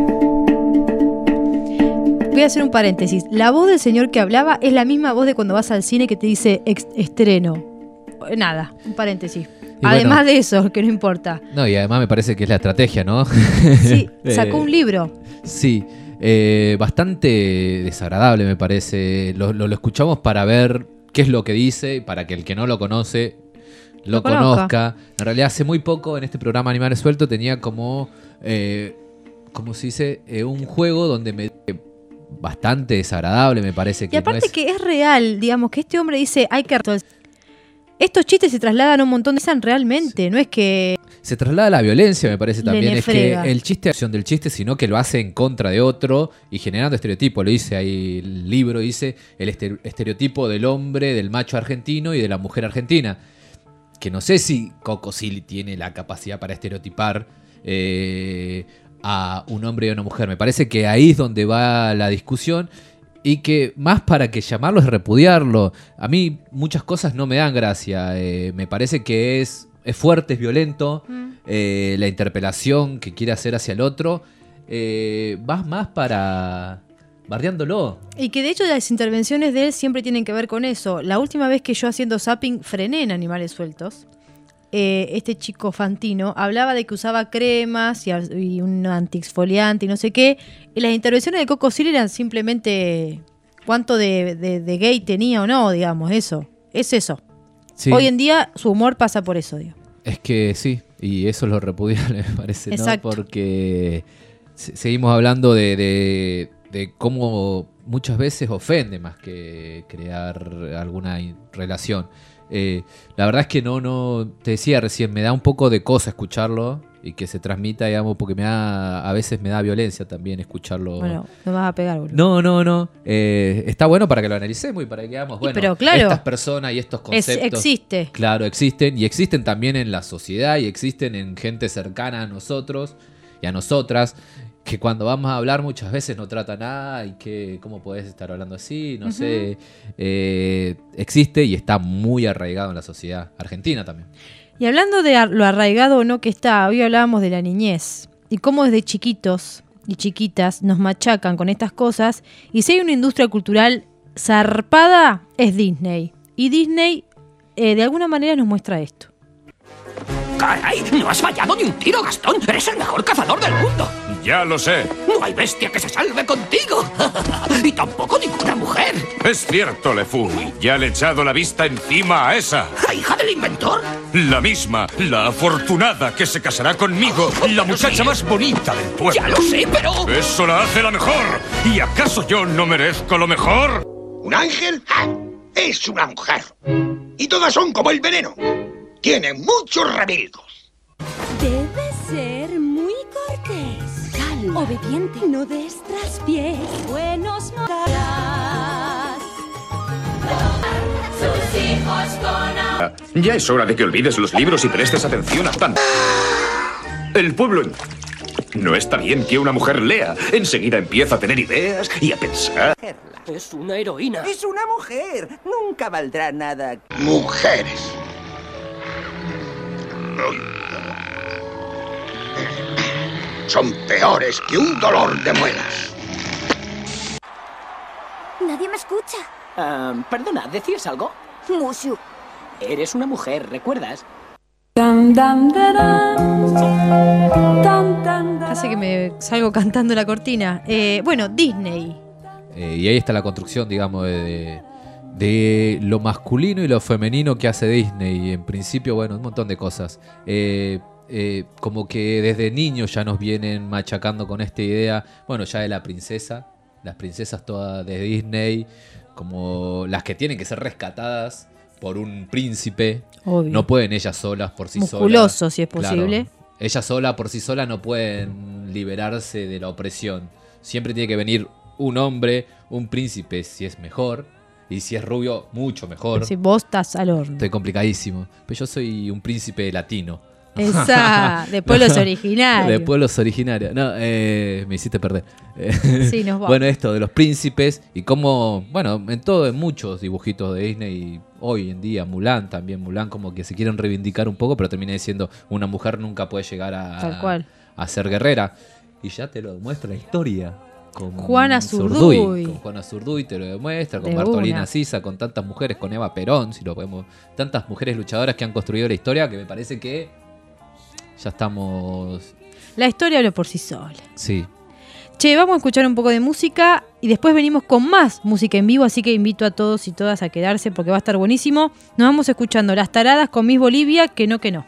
Voy a hacer un paréntesis. La voz del señor que hablaba es la misma voz de cuando vas al cine que te dice estreno. Nada, un paréntesis. Y además bueno, de eso, que no importa. No, y además me parece que es la estrategia, ¿no? Sí, sacó un libro. Sí, bastante desagradable me parece. Lo escuchamos para ver qué es lo que dice, para que el que no lo conoce lo conozca. En realidad, hace muy poco en este programa Animales Sueltos tenía como se dice, un juego donde me bastante desagradable, me parece que. Y aparte no es... que es real, digamos, que este hombre dice, hay que... Estos chistes se trasladan a un montón de cosas realmente, no es que... Se traslada la violencia, me parece también. Es que frega. el chiste es acción del chiste, sino que lo hace en contra de otro y generando estereotipos. Lo dice ahí el libro, dice el estereotipo del hombre, del macho argentino y de la mujer argentina. Que no sé si Coco Silly tiene la capacidad para estereotipar a un hombre y a una mujer. Me parece que ahí es donde va la discusión. Y que más para que llamarlo es repudiarlo. A mí muchas cosas no me dan gracia. Me parece que es fuerte, es violento. La interpelación que quiere hacer hacia el otro. Vas más para bardeándolo. Y que de hecho las intervenciones de él siempre tienen que ver con eso. La última vez que yo haciendo zapping frené en Animales Sueltos, este chico Fantino hablaba de que usaba cremas y un antiexfoliante y no sé qué. Y las intervenciones de Coco Silly eran simplemente cuánto de gay tenía o no, digamos, eso. Es eso. Sí. Hoy en día su humor pasa por eso, digo. Es que sí, y eso es lo repudiable, me parece, exacto. ¿no? Porque seguimos hablando de cómo muchas veces ofende más que crear alguna relación. La verdad es que no te decía recién, me da un poco de cosa escucharlo y que se transmita, digamos, porque a veces me da violencia también escucharlo. Bueno, me vas a pegar, boludo. No. Está bueno para que lo analicemos y para que veamos, bueno, pero claro, estas personas y estos conceptos. Existe. Claro, existen. Y existen también en la sociedad y existen en gente cercana a nosotros y a nosotras. Que cuando vamos a hablar muchas veces no trata nada y que cómo podés estar hablando así, no sé. Existe y está muy arraigado en la sociedad argentina también. Y hablando de lo arraigado o no que está, hoy hablábamos de la niñez y cómo desde chiquitos y chiquitas nos machacan con estas cosas. Y si hay una industria cultural zarpada, es Disney. Y Disney de alguna manera nos muestra esto. ¡Caray! ¡No has fallado ni un tiro, Gastón! ¡Eres el mejor cazador del mundo! Ya lo sé. ¡No hay bestia que se salve contigo! ¡Y tampoco ninguna mujer! Es cierto, Lefou. Ya le he echado la vista encima a esa. ¿La hija del inventor? La misma, la afortunada que se casará conmigo. La muchacha más bonita del pueblo. ¡Ya lo sé, pero...! ¡Eso la hace la mejor! ¿Y acaso yo no merezco lo mejor? ¿Un ángel? ¡Ah! Es una mujer. Y todas son como el veneno. Tiene muchos remilgos. Debe ser muy cortés. Calma. Obediente. No des traspiés. Buenos modales. Sus hijos con... Ya es hora de que olvides los libros y prestes atención a tanto. El pueblo... No está bien que una mujer lea. Enseguida empieza a tener ideas y a pensar. Es una heroína. Es una mujer. Nunca valdrá nada. Mujeres. Son peores que un dolor de muelas. Nadie me escucha. Perdona, ¿decías algo? Mushu. Eres una mujer, ¿recuerdas? Hace que me salgo cantando la cortina. Bueno, Disney. Y ahí está la construcción, digamos, de lo masculino y lo femenino que hace Disney. Y en principio, bueno, un montón de cosas. Como que desde niños ya nos vienen machacando con esta idea, bueno, ya de la princesa, las princesas todas de Disney, como las que tienen que ser rescatadas por un príncipe. Obvio. No pueden ellas solas por sí solas. Musculoso, si es posible. Claro, ellas solas por sí solas no pueden liberarse de la opresión. Siempre tiene que venir un hombre, un príncipe, si es mejor. Y si es rubio, mucho mejor. Si vos estás al horno. Estoy complicadísimo. Pero yo soy un príncipe latino. Esa, de pueblos originarios. De pueblos originarios. No, me hiciste perder. Sí, nos va. Bueno, esto de los príncipes y cómo, bueno, en muchos dibujitos de Disney, hoy en día, Mulan también, Mulan como que se quieren reivindicar un poco, pero termina diciendo, una mujer nunca puede llegar Tal cual. a ser guerrera. Y ya te lo demuestra la historia. Con Juana Zurduy. Con Juana Zurduy te lo demuestra, con De Bartolina una. Sisa, con tantas mujeres, con Eva Perón, si lo podemos, tantas mujeres luchadoras que han construido la historia, que me parece que ya estamos... La historia habla por sí sola. Sí. Che, vamos a escuchar un poco de música y después venimos con más música en vivo, así que invito a todos y todas a quedarse porque va a estar buenísimo. Nos vamos escuchando Las Taradas con Miss Bolivia, que no, que no.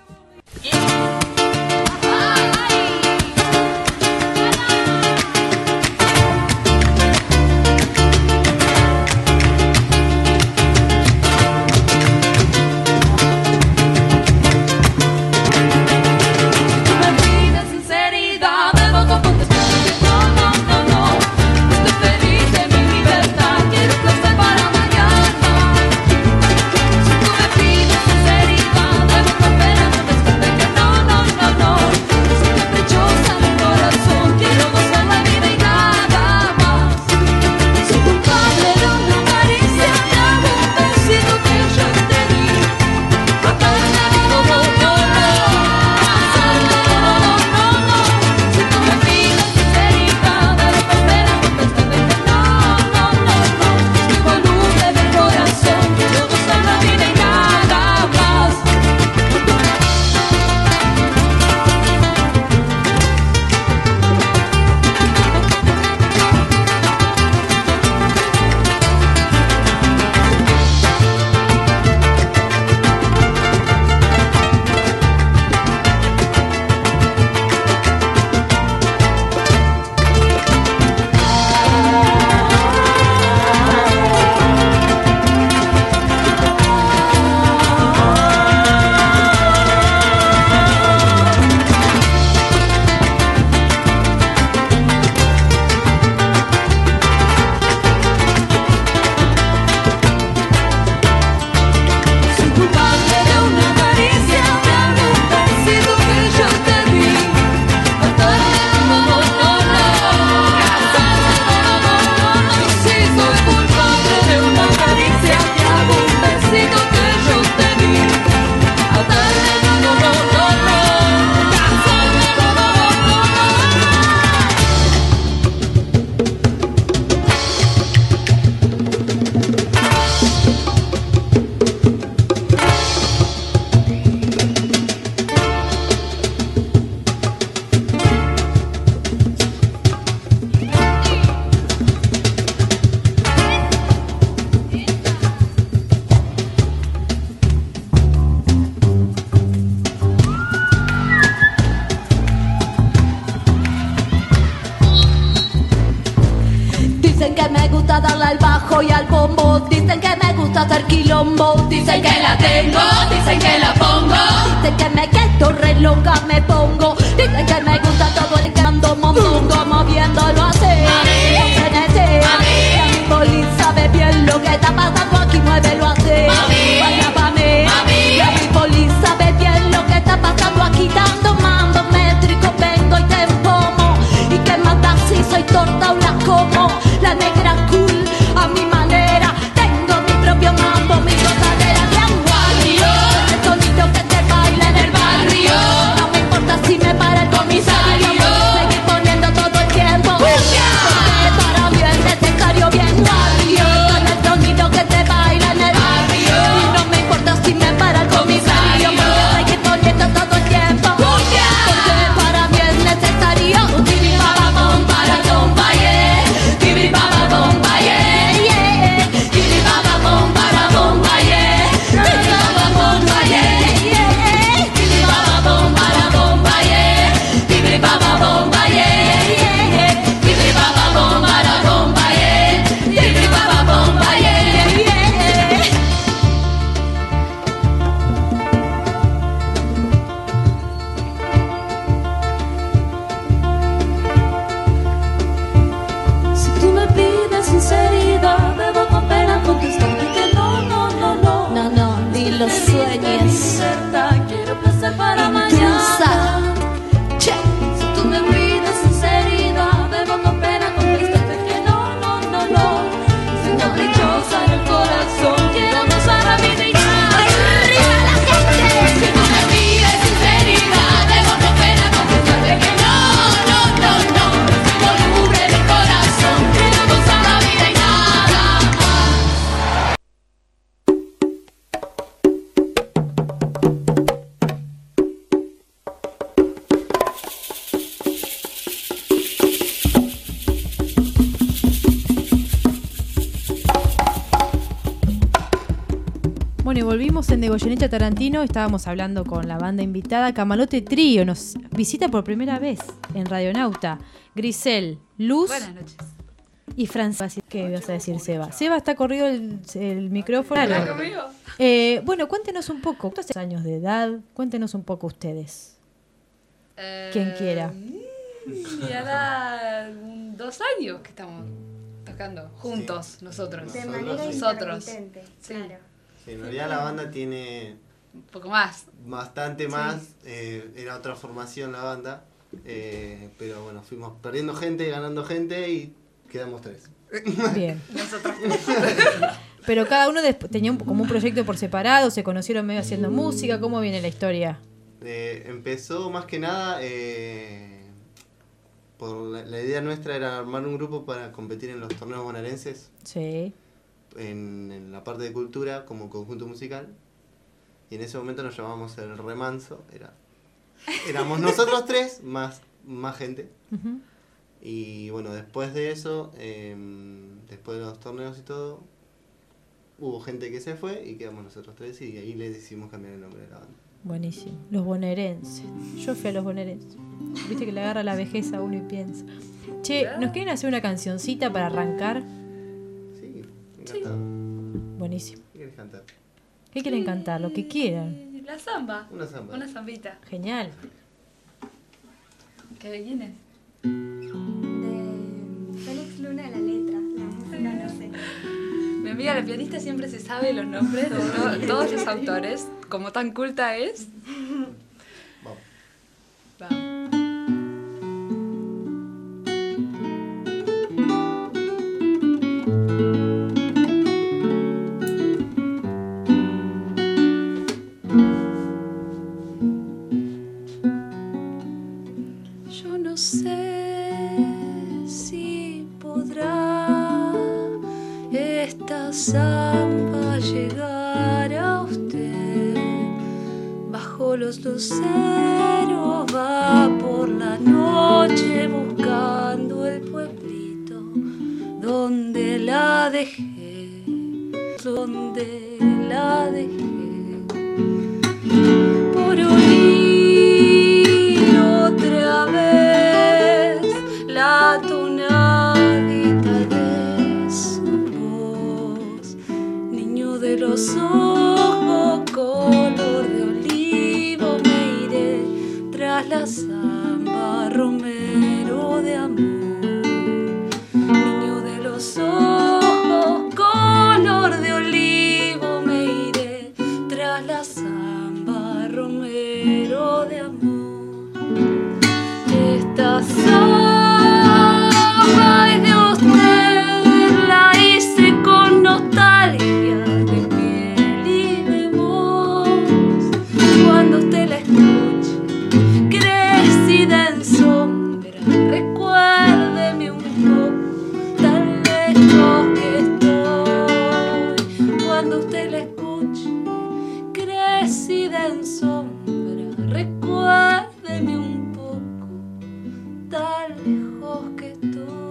Dicen que la tengo, dicen que la pongo. Dicen que me quedo re loca, me pongo. Dicen que me gusta todo el que ando mondongo, moviéndolo así. Mi poli sabe bien lo que está pasando aquí, muévelo así. Baila pa' mí. Mi poli sabe bien lo que está pasando aquí, dando mambo métrico, vengo y te empomo. Y que mata si soy torta o la como. La negra cool, a mi manera. Tengo mi propio mambo, mi gozadera de aguario. El sonido que te baila en el barrio. No me importa si me para el comisario. Seguir poniendo todo el tiempo. Porque para mí es necesario bien barrio. Con el sonido que te baila en el barrio. Y no me importa si me para el comisario. Seguir poniendo todo el tiempo. Porque para mí es necesario. Tibi baba bom para bomba, yeah. Tibi baba bomba, yeah. Tibi baba bom para bomba, yeah. Tibi baba bomba, yeah. Tibi baba bom para bomba, yeah. Tibi baba bomba, yeah. Tibi baba bom para bomba, yeah. Tibi baba bomba, yeah. Si tú me pides sinceridad, debo con pena contestarte que no, no, no, no. No, no, ni lo sueñes. Quiero placer para mañana. Che. Si tú me pides sinceridad, debo con pena contestarte que no, no, no, no. Soy caprichosa en el corazón, quiero gozar la vida y nada. ¡Arriba la gente! Si tú me pides sinceridad, debo con pena contestarte que no, no, no, no. Soy voluble en el corazón, quiero gozar la vida y nada más. Bueno, y volvimos en De Goyeneche a Tarantino. Estábamos hablando con la banda invitada. Camalote Trío nos visita por primera vez en Radionauta. Grisel, Luz. Buenas noches. Y Francis. ¿Qué ibas a decir, Seba? Seba, está corrido el micrófono. ¿Está conmigo? Bueno, cuéntenos un poco. ¿Cuántos años de edad? Cuéntenos un poco ustedes. Quien quiera. Y ahora 2 años que estamos tocando juntos, nosotros. De manera nosotros. intermitente, Sí. claro. Sí, en realidad la banda tiene Un poco más. bastante más, era otra formación la banda, pero bueno, fuimos perdiendo gente, ganando gente y quedamos 3. Bien. Nosotros. Pero cada uno tenía como un proyecto por separado, se conocieron medio haciendo música. ¿Cómo viene la historia? Empezó más que nada por la idea nuestra era armar un grupo para competir en los torneos bonaerenses. Sí. En la parte de cultura como conjunto musical, y en ese momento nos llamábamos El Remanso. Éramos nosotros 3 más gente. Uh-huh. Y bueno, después de eso, después de los torneos y todo, hubo gente que se fue y quedamos nosotros 3, y ahí le decidimos cambiar el nombre de la banda. Buenísimo. Los bonaerenses. Yo fui a los bonaerenses. Viste que le agarra la vejez a uno y piensa. Che, ¿nos quieren hacer una cancioncita para arrancar? Sí, encantado. Buenísimo. ¿Qué querés cantar? ¿Qué quieren cantar? Lo que quieran. La samba. Una samba. Una zambita. Genial. ¿Qué de quién es? De Félix Luna la letra, la música no sé. Mi amiga la pianista siempre se sabe los nombres de todos los autores, como tan culta es. Vamos. Yo no sé si podrá esta samba llegar a usted. Bajo los luceros va por la noche buscando el pueblito donde la dejé, donde la dejé. Por oír otra vez la tonadita de su voz, niño de los ojos color de olivo, me iré tras la samba, romero de amor. Niño de los ojos color de olivo, me iré tras la samba, romero de amor. Esta samba es de usted, la hice con nostalgia de piel y de voz. Cuando usted la escuche, crecida en sombra, recuérdeme un poco, tan lejos que estoy. Cuando usted la escuche, crecida en sombra, recuérdeme un poco, tan lejos que estoy.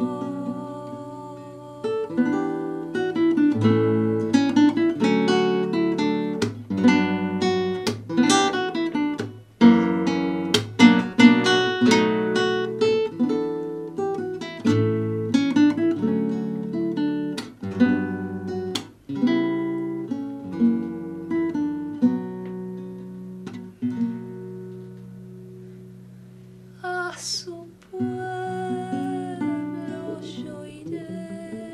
A su pueblo yo iré,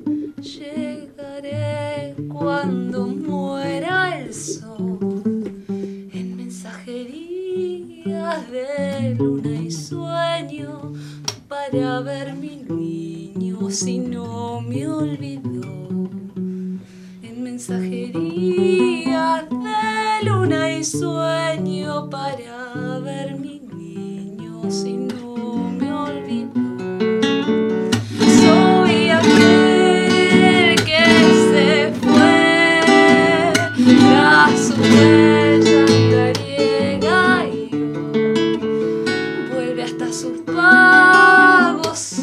llegaré cuando muera el sol, en mensajerías de luna y sueño, para ver mi niño si no me olvidó. En mensajerías de luna y sueño, para ver mi niño si no me olvidó. Soy aquel que se fue tras su huella andariega y vuelve hasta sus pagos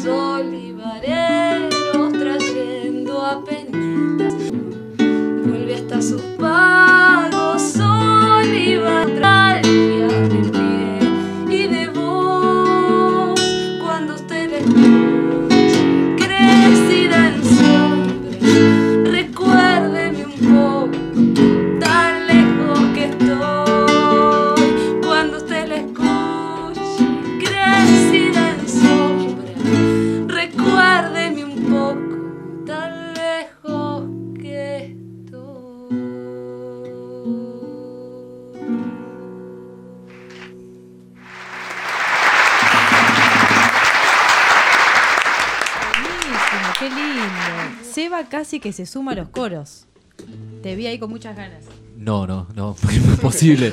olivareros trayendo a penitas. Vuelve hasta sus pagos Qué lindo. Seba casi que se suma a los coros. Te vi ahí con muchas ganas. No, imposible.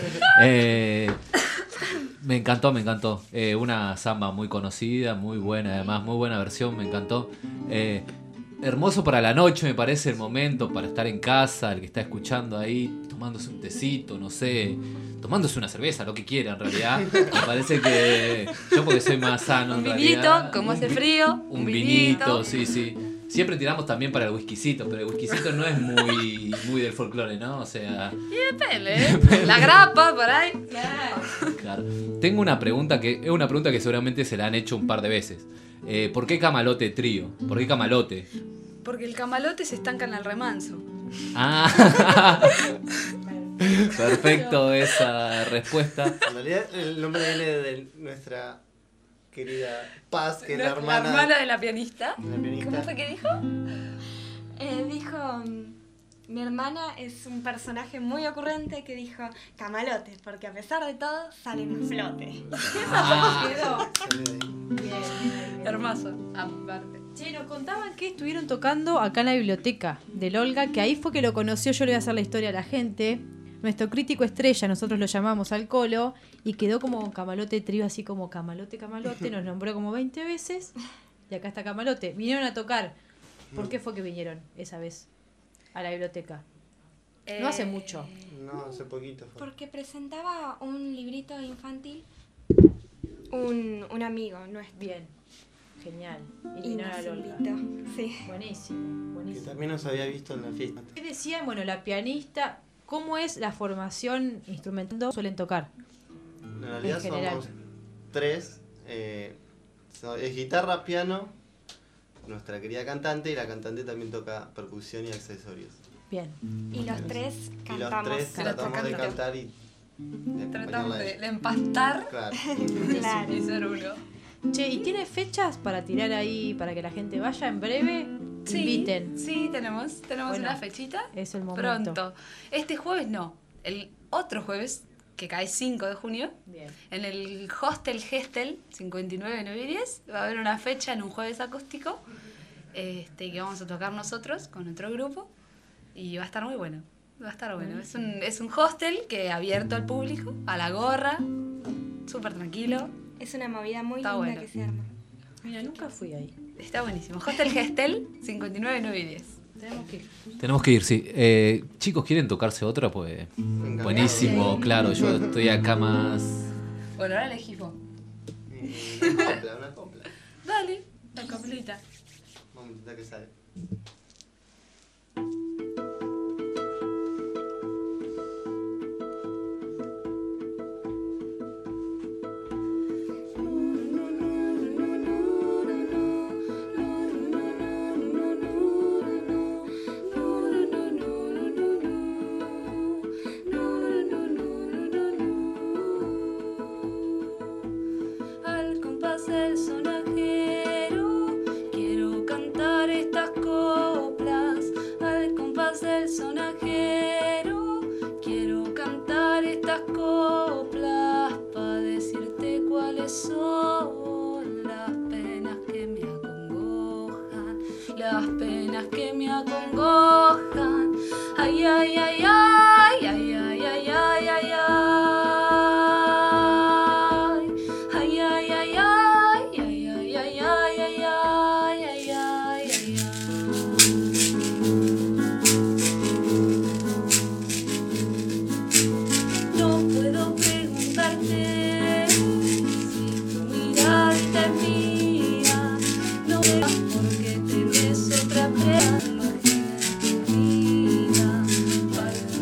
Me encantó. Una samba muy conocida, muy buena, además, muy buena versión, me encantó. Hermoso para la noche, me parece el momento, para estar en casa, el que está escuchando ahí, tomándose un tecito, no sé, tomándose una cerveza, lo que quiera en realidad. Me parece que yo, porque soy más sano en realidad. Un vinito, como hace frío. Un vinito, sí. Siempre tiramos también para el whiskycito, pero el whiskycito no es muy del folclore, ¿no? O sea... Y depende, ¿eh? La grapa, por ahí. Claro. Tengo una pregunta que es una pregunta que seguramente se la han hecho un par de veces. ¿Por qué Camalote Trío? ¿Por qué Camalote? Porque el camalote se estanca en el remanso. Ah, perfecto esa respuesta. En realidad el nombre viene de nuestra querida Paz, que es la La hermana hermana de la pianista. de la pianista. ¿Cómo fue que dijo? Dijo, mi hermana es un personaje muy ocurrente que dijo camalotes, porque a pesar de todo salen a flote. Hermoso, aparte. Che, nos contaban que estuvieron tocando acá en la biblioteca del Olga, que ahí fue que lo conoció. Yo le voy a hacer la historia a la gente. Nuestro crítico estrella, nosotros lo llamamos al Colo, y quedó como Camalote Trío, así como Camalote, nos nombró como 20 veces, y acá está Camalote. Vinieron a tocar. ¿Por qué fue que vinieron esa vez a la biblioteca? No hace mucho. No, hace poquito fue. Porque presentaba un librito infantil un amigo nuestro. Bien, genial. Y vinieron nos al Olga. invitó, sí. Buenísimo. Que también nos había visto en la fiesta. ¿Qué decían? Bueno, la pianista, ¿cómo es la formación instrumental? Suelen tocar. En realidad general. somos tres. Es guitarra, piano, nuestra querida cantante, y la cantante también toca percusión y accesorios. Bien. Y los tres Y los cantamos. tres tratamos de cantar y Tratamos de empastar. Claro. Claro. Y ser uno. Che, ¿y tiene fechas para tirar ahí, para que la gente vaya en breve? Sí, Inviten. sí, tenemos Bueno, una fechita. Es el momento. Pronto. Este jueves no. El otro jueves, que cae 5 de junio, Bien. en el Hostel Gestel 59 9 y 10, va a haber una fecha en un jueves acústico que vamos a tocar nosotros con otro grupo y va a estar muy bueno. Va a estar bueno. Es un hostel que abierto al público, a la gorra, súper tranquilo. Es una movida muy Está linda bueno. que se arma. Mira, nunca fui ahí. Está buenísimo. Hostel Gestel 59 9 y 10. Tenemos que ir. Sí. Chicos, ¿quieren tocarse otra? Pues buenísimo, claro. Yo estoy acá más... Bueno, ahora elegís vos. Una copla. Dale, la coplita. Vamos a intentar que sale. Al compás del sonajero quiero cantar estas coplas. Al compás del sonajero quiero cantar estas coplas para decirte cuáles son las penas que me acongojan, las penas que me acongojan. Ay, ay, ay, ay, ay, ay, ay, ay, ay, ay. Ay, ay, ay, ay, ay, ay, ay, ay, ay, ay, ay, ay, no puedo preguntarte si tu mirada es mía, no veas porque tenés otra pena vida,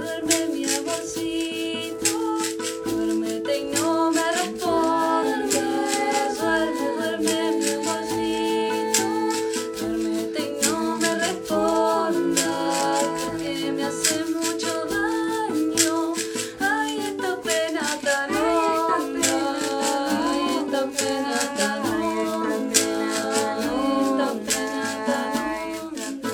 duerme mi amorcito, duérmete y no me respondas. Duerme mi amorcito, duérmete y no me respondas, porque me hace mucho daño. Ay, esta pena tan honda, ay, esta pena tan honda, esta pena tan honda.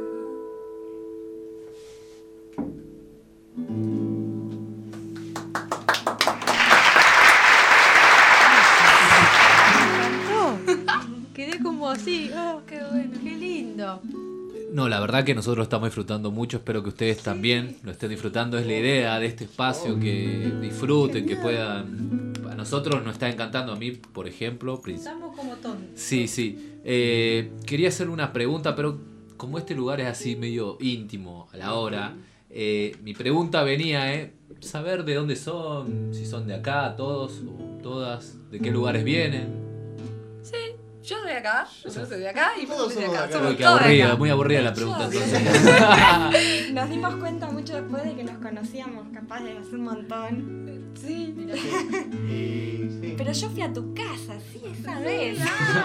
Quedé como así. Oh, Qué bueno. qué lindo. No, la verdad que nosotros estamos disfrutando mucho, espero que ustedes también lo estén disfrutando. Es la idea de este espacio, que disfruten, que puedan... A nosotros nos está encantando, a mí, por ejemplo. Estamos como tontos. Sí, sí. Quería hacer una pregunta, pero como este lugar es así medio íntimo a la hora, mi pregunta venía, saber de dónde son, si son de acá, todos o todas, de qué lugares vienen. Sí, yo soy de acá, yo soy de acá y Todos vos de somos acá. de acá. Somos Uy, qué todos de aburrida, acá. muy aburrida la pregunta entonces. Nos dimos cuenta mucho después de que nos conocíamos, capaz de hace un montón. Sí, mira. Y sí. Pero yo fui a tu casa, sí, esa vez.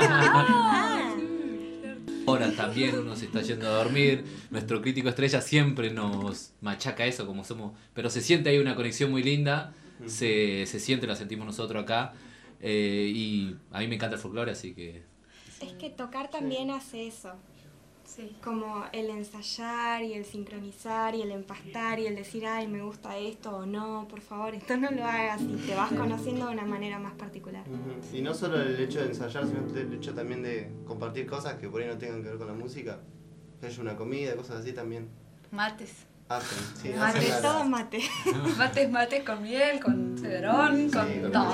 Ahora también uno se está yendo a dormir. Nuestro crítico estrella siempre nos machaca eso, como somos. Pero se siente ahí una conexión muy linda. Se siente, la sentimos nosotros acá. Y a mí me encanta el folclore, así que. Es que tocar también hace eso. Sí. Como el ensayar y el sincronizar y el empastar y el decir, ay, me gusta esto o no, por favor, esto no lo hagas, y te vas conociendo de una manera más particular. Ujú. Y no solo el hecho de ensayar, sino el hecho también de compartir cosas que por ahí no tengan que ver con la música. Que haya una comida, cosas así también. Mates. Hacen, sí, Mate, hacen Todo la- mate. Mates con miel, con cedrón, con con todo.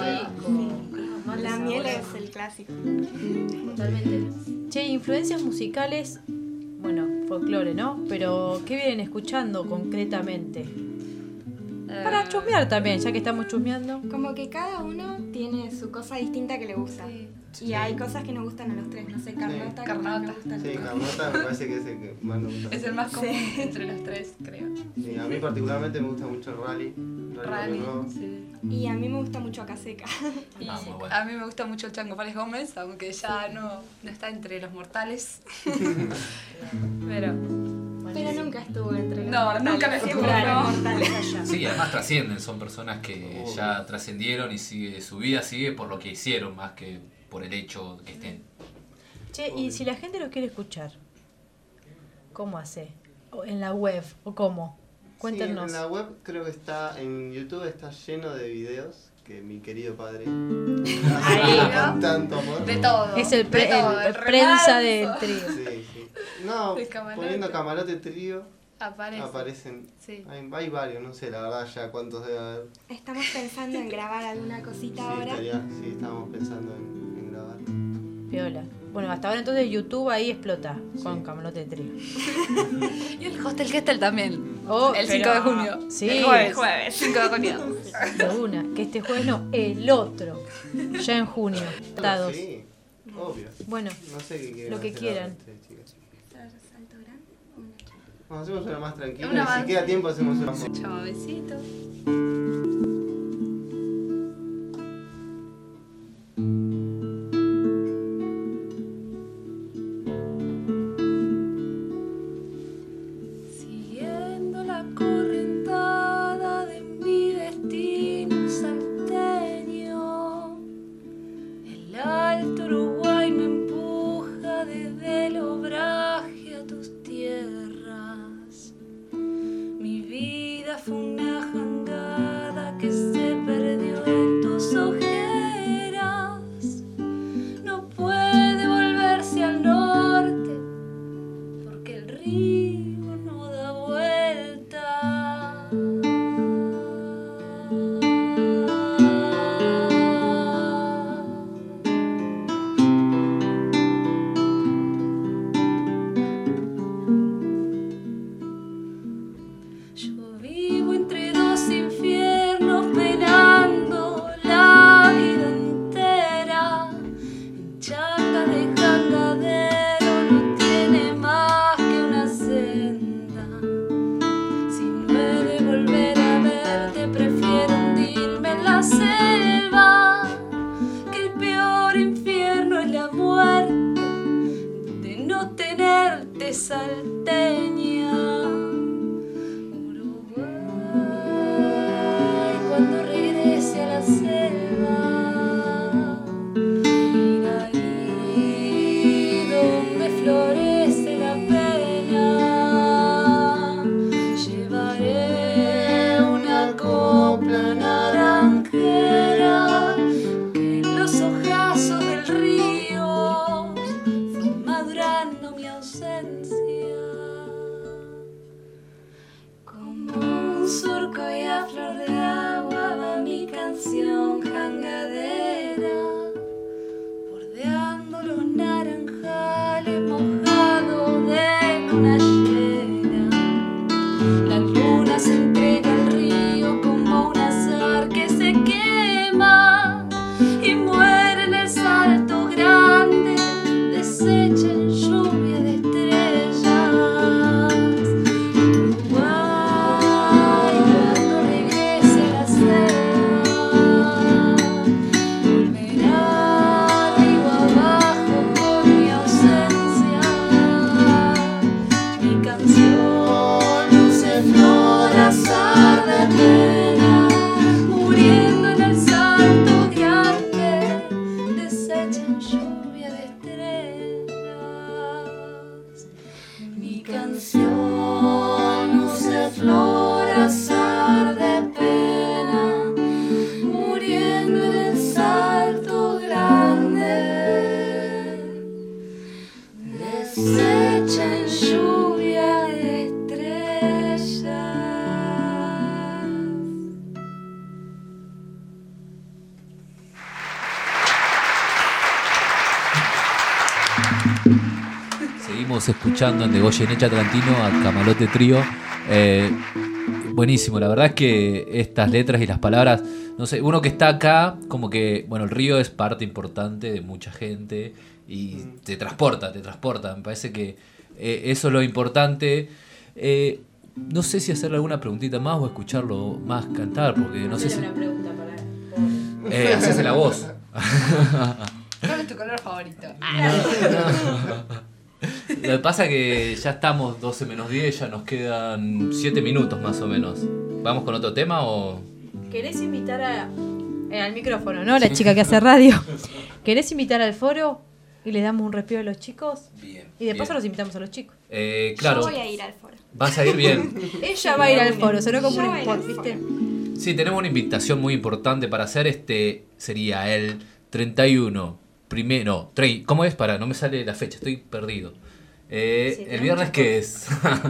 La miel es el clásico. Totalmente. Che, influencias musicales, bueno, folclore, ¿no? Pero, ¿qué vienen escuchando concretamente? Para chusmear también, ya que estamos chusmeando. Como que cada uno tiene su cosa distinta que le gusta. Y hay cosas que nos gustan a los tres, no sé, Carlota. Carlota. nos gusta Sí, Carlota me parece que es el que más me gusta. Es el más común entre los tres, creo. Sí, a mí particularmente me gusta mucho el rally. Rally, nuevo. sí. Y a mí me gusta mucho Acá Seca. Y Ah, muy bueno. a mí me gusta mucho el Chango Párez Gómez, aunque ya no está entre los mortales. Pero Pero nunca estuvo entre los No, mortales, nunca me siempre estuvo, eran no. mortales allá. Sí, además trascienden, son personas que ya trascendieron y su vida sigue por lo que hicieron más que por el hecho que estén. Che, y si la gente los quiere escuchar, ¿cómo hace? ¿O en la web? ¿O cómo? Cuéntenos. Sí, en la web creo que está, en YouTube está lleno de videos que mi querido padre Ahí, ¿no? con tanto amor. de todo. Es el, de todo, el el prensa remanso. del trío. Sí, sí. No, De Camarote. poniendo Camarote Trío Aparecen. Sí. Hay varios, no sé la verdad ya cuántos debe haber. Estamos pensando en grabar alguna cosita Sí, ahora. sí, estábamos pensando en grabar. Piola. Bueno, hasta ahora entonces YouTube ahí explota con Camarote Trío. Y el Hostel Gestel también. Oh, el pero- 5 de junio. Sí. El jueves. 5 de junio. De una, que este jueves no, el otro. Ya en junio. Dados. Sí, obvio. Bueno, no sé qué quieren lo que hacer quieran. ahora ustedes, chicas. Bueno, hacemos una más tranquila Una y más. si queda tiempo hacemos una más. Chao, besito. Siguiendo la correntada de mi destino salteño, el alto Uruguay me empuja desde el obraje a tus tierras. Mi vida fue una jangada que se perdió en tus ojeras. No puede volverse al norte porque el río no da vuelta. Yo vivo entre dos canción jangadera, bordeando los naranjales mojados de luna llena. La luna se entrega al río como un azar que se quema y muere en el salto grande, deshecha en lluvia de estrellas. Uruguay, cuando regrese la seda, volverá río abajo con mi ausencia. Mi canción luce flor azar de pena, muriendo en el salto grande, deshecha en lluvia de estrellas. Mi canción luce flor azar de pena, muriendo en el salto grande, deshecha en lluvia de estrellas. Seguimos escuchando en De Goyeneche Atlantino a Camalote Trío. Buenísimo, la verdad es que estas letras y las palabras, no sé, uno que está acá, como que, bueno, el río es parte importante de mucha gente y te transporta. Me parece que eso es lo importante. No sé si hacerle alguna preguntita más o escucharlo más cantar, porque no sé si... una pregunta para... hacese la voz. ¿Cuál es tu color favorito? Lo que pasa es que ya estamos 12 menos 10, ya nos quedan 7 minutos más o menos. ¿Vamos con otro tema o...? ¿Querés invitar al micrófono, no? La chica que hace radio. ¿Querés invitar al foro y le damos un respiro a los chicos? Bien. Y de paso los invitamos a los chicos. Claro. Yo voy a ir al foro. Vas a ir bien. Ella va a ir al foro, sonó como Yo un voy spot, al ¿viste? Sí, tenemos una invitación muy importante para hacer. Sería el 31, primero... ¿Cómo es? No me sale la fecha, estoy perdido. El viernes, ¿qué es?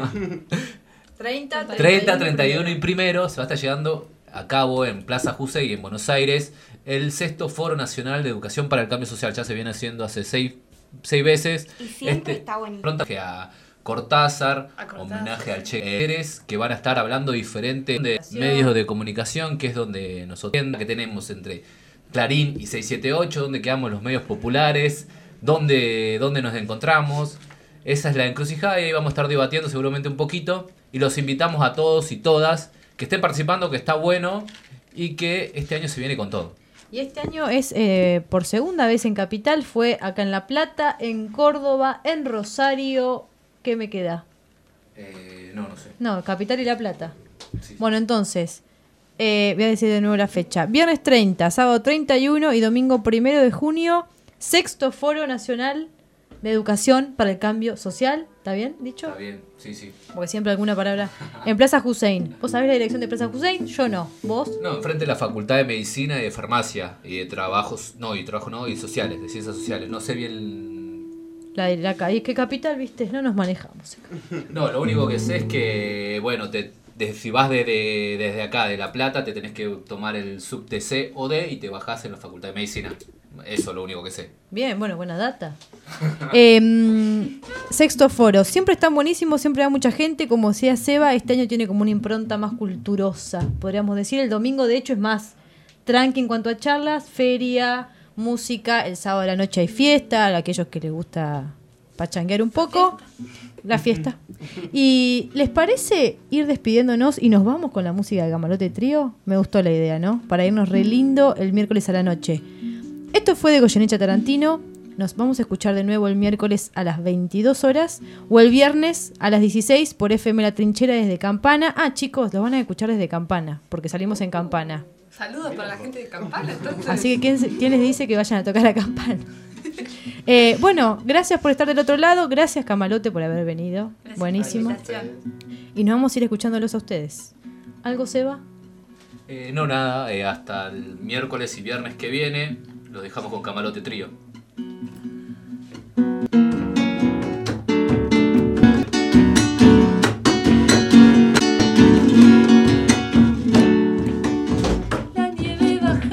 30, 31 y primero se va a estar llevando a cabo en Plaza Jusey, en Buenos Aires, el 6º Foro Nacional de Educación para el Cambio Social. Ya se viene haciendo hace 6 veces. Y siempre está bonito. Pronto a Cortázar, homenaje al Che Pérez, que van a estar hablando diferentes de medios de comunicación, que es donde nosotros que tenemos entre Clarín y 678, donde quedamos los medios populares, donde nos encontramos. Esa es la encrucijada y ahí vamos a estar debatiendo seguramente un poquito. Y los invitamos a todos y todas que estén participando, que está bueno y que este año se viene con todo. Y este año es por segunda vez en Capital, fue acá en La Plata, en Córdoba, en Rosario. ¿Qué me queda? No sé. No, Capital y La Plata. Sí. Bueno, entonces, voy a decir de nuevo la fecha. Viernes 30, sábado 31 y domingo 1 de junio, 6º Foro Nacional de Educación para el Cambio Social. ¿Está bien dicho? Está bien, sí. Porque siempre alguna palabra. En Plaza Hussein. ¿Vos sabés la dirección de Plaza Hussein? Yo no. ¿Vos? No, enfrente de la Facultad de Medicina y de Farmacia y de Trabajos, y sociales, de Ciencias Sociales. No sé bien... La de acá. Y es que Capital, viste, no nos manejamos. No, lo único que sé es que, bueno, si vas desde acá, de La Plata, te tenés que tomar el subte C o D y te bajás en la Facultad de Medicina. Eso es lo único que sé. Bien, bueno, buena data. 6º Foro. Siempre están buenísimos, siempre va mucha gente. Como decía Seba, este año tiene como una impronta más culturosa, podríamos decir. El domingo, de hecho, es más tranqui en cuanto a charlas, feria, música. El sábado de la noche hay fiesta, a aquellos que les gusta pachanguear un poco. La fiesta. ¿Y les parece ir despidiéndonos y nos vamos con la música de Camalote Trío? Me gustó la idea, ¿no? Para irnos re lindo el miércoles a la noche. Esto fue de Goyeneche Tarantino. Nos vamos a escuchar de nuevo el miércoles a las 22 horas o el viernes a las 16 por FM La Trinchera desde Campana. Ah, chicos, los van a escuchar desde Campana, porque salimos en Campana. Saludos para la gente de Campana, entonces. Así que ¿quién les dice que vayan a tocar a Campana? Bueno, gracias por estar del otro lado. Gracias, Camalote, por haber venido. Gracias. Buenísimo. Y nos vamos a ir escuchándolos a ustedes. ¿Algo, Seba? No, nada. Hasta el miércoles y viernes que viene lo dejamos con Camalote Trío. La nieve baja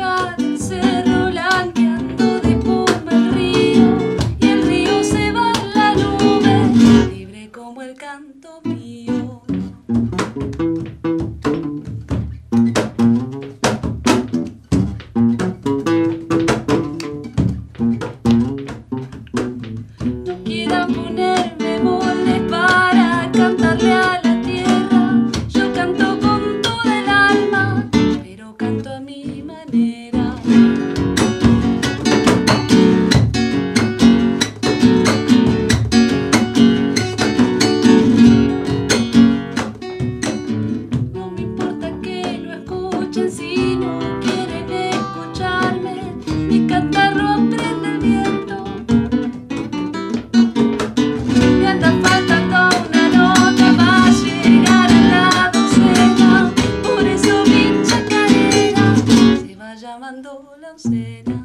cena.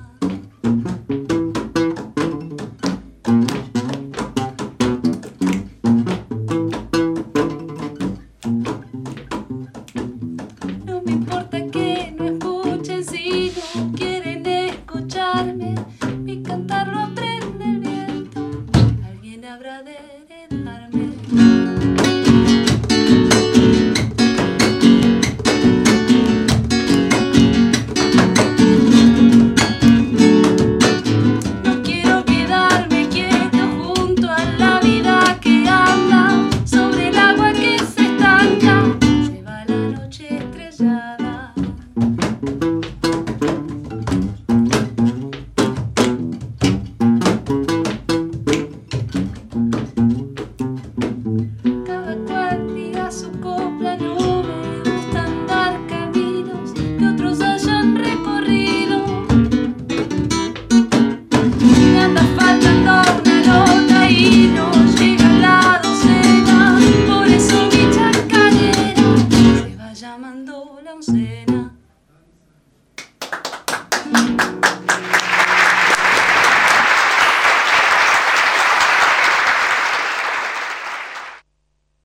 No me importa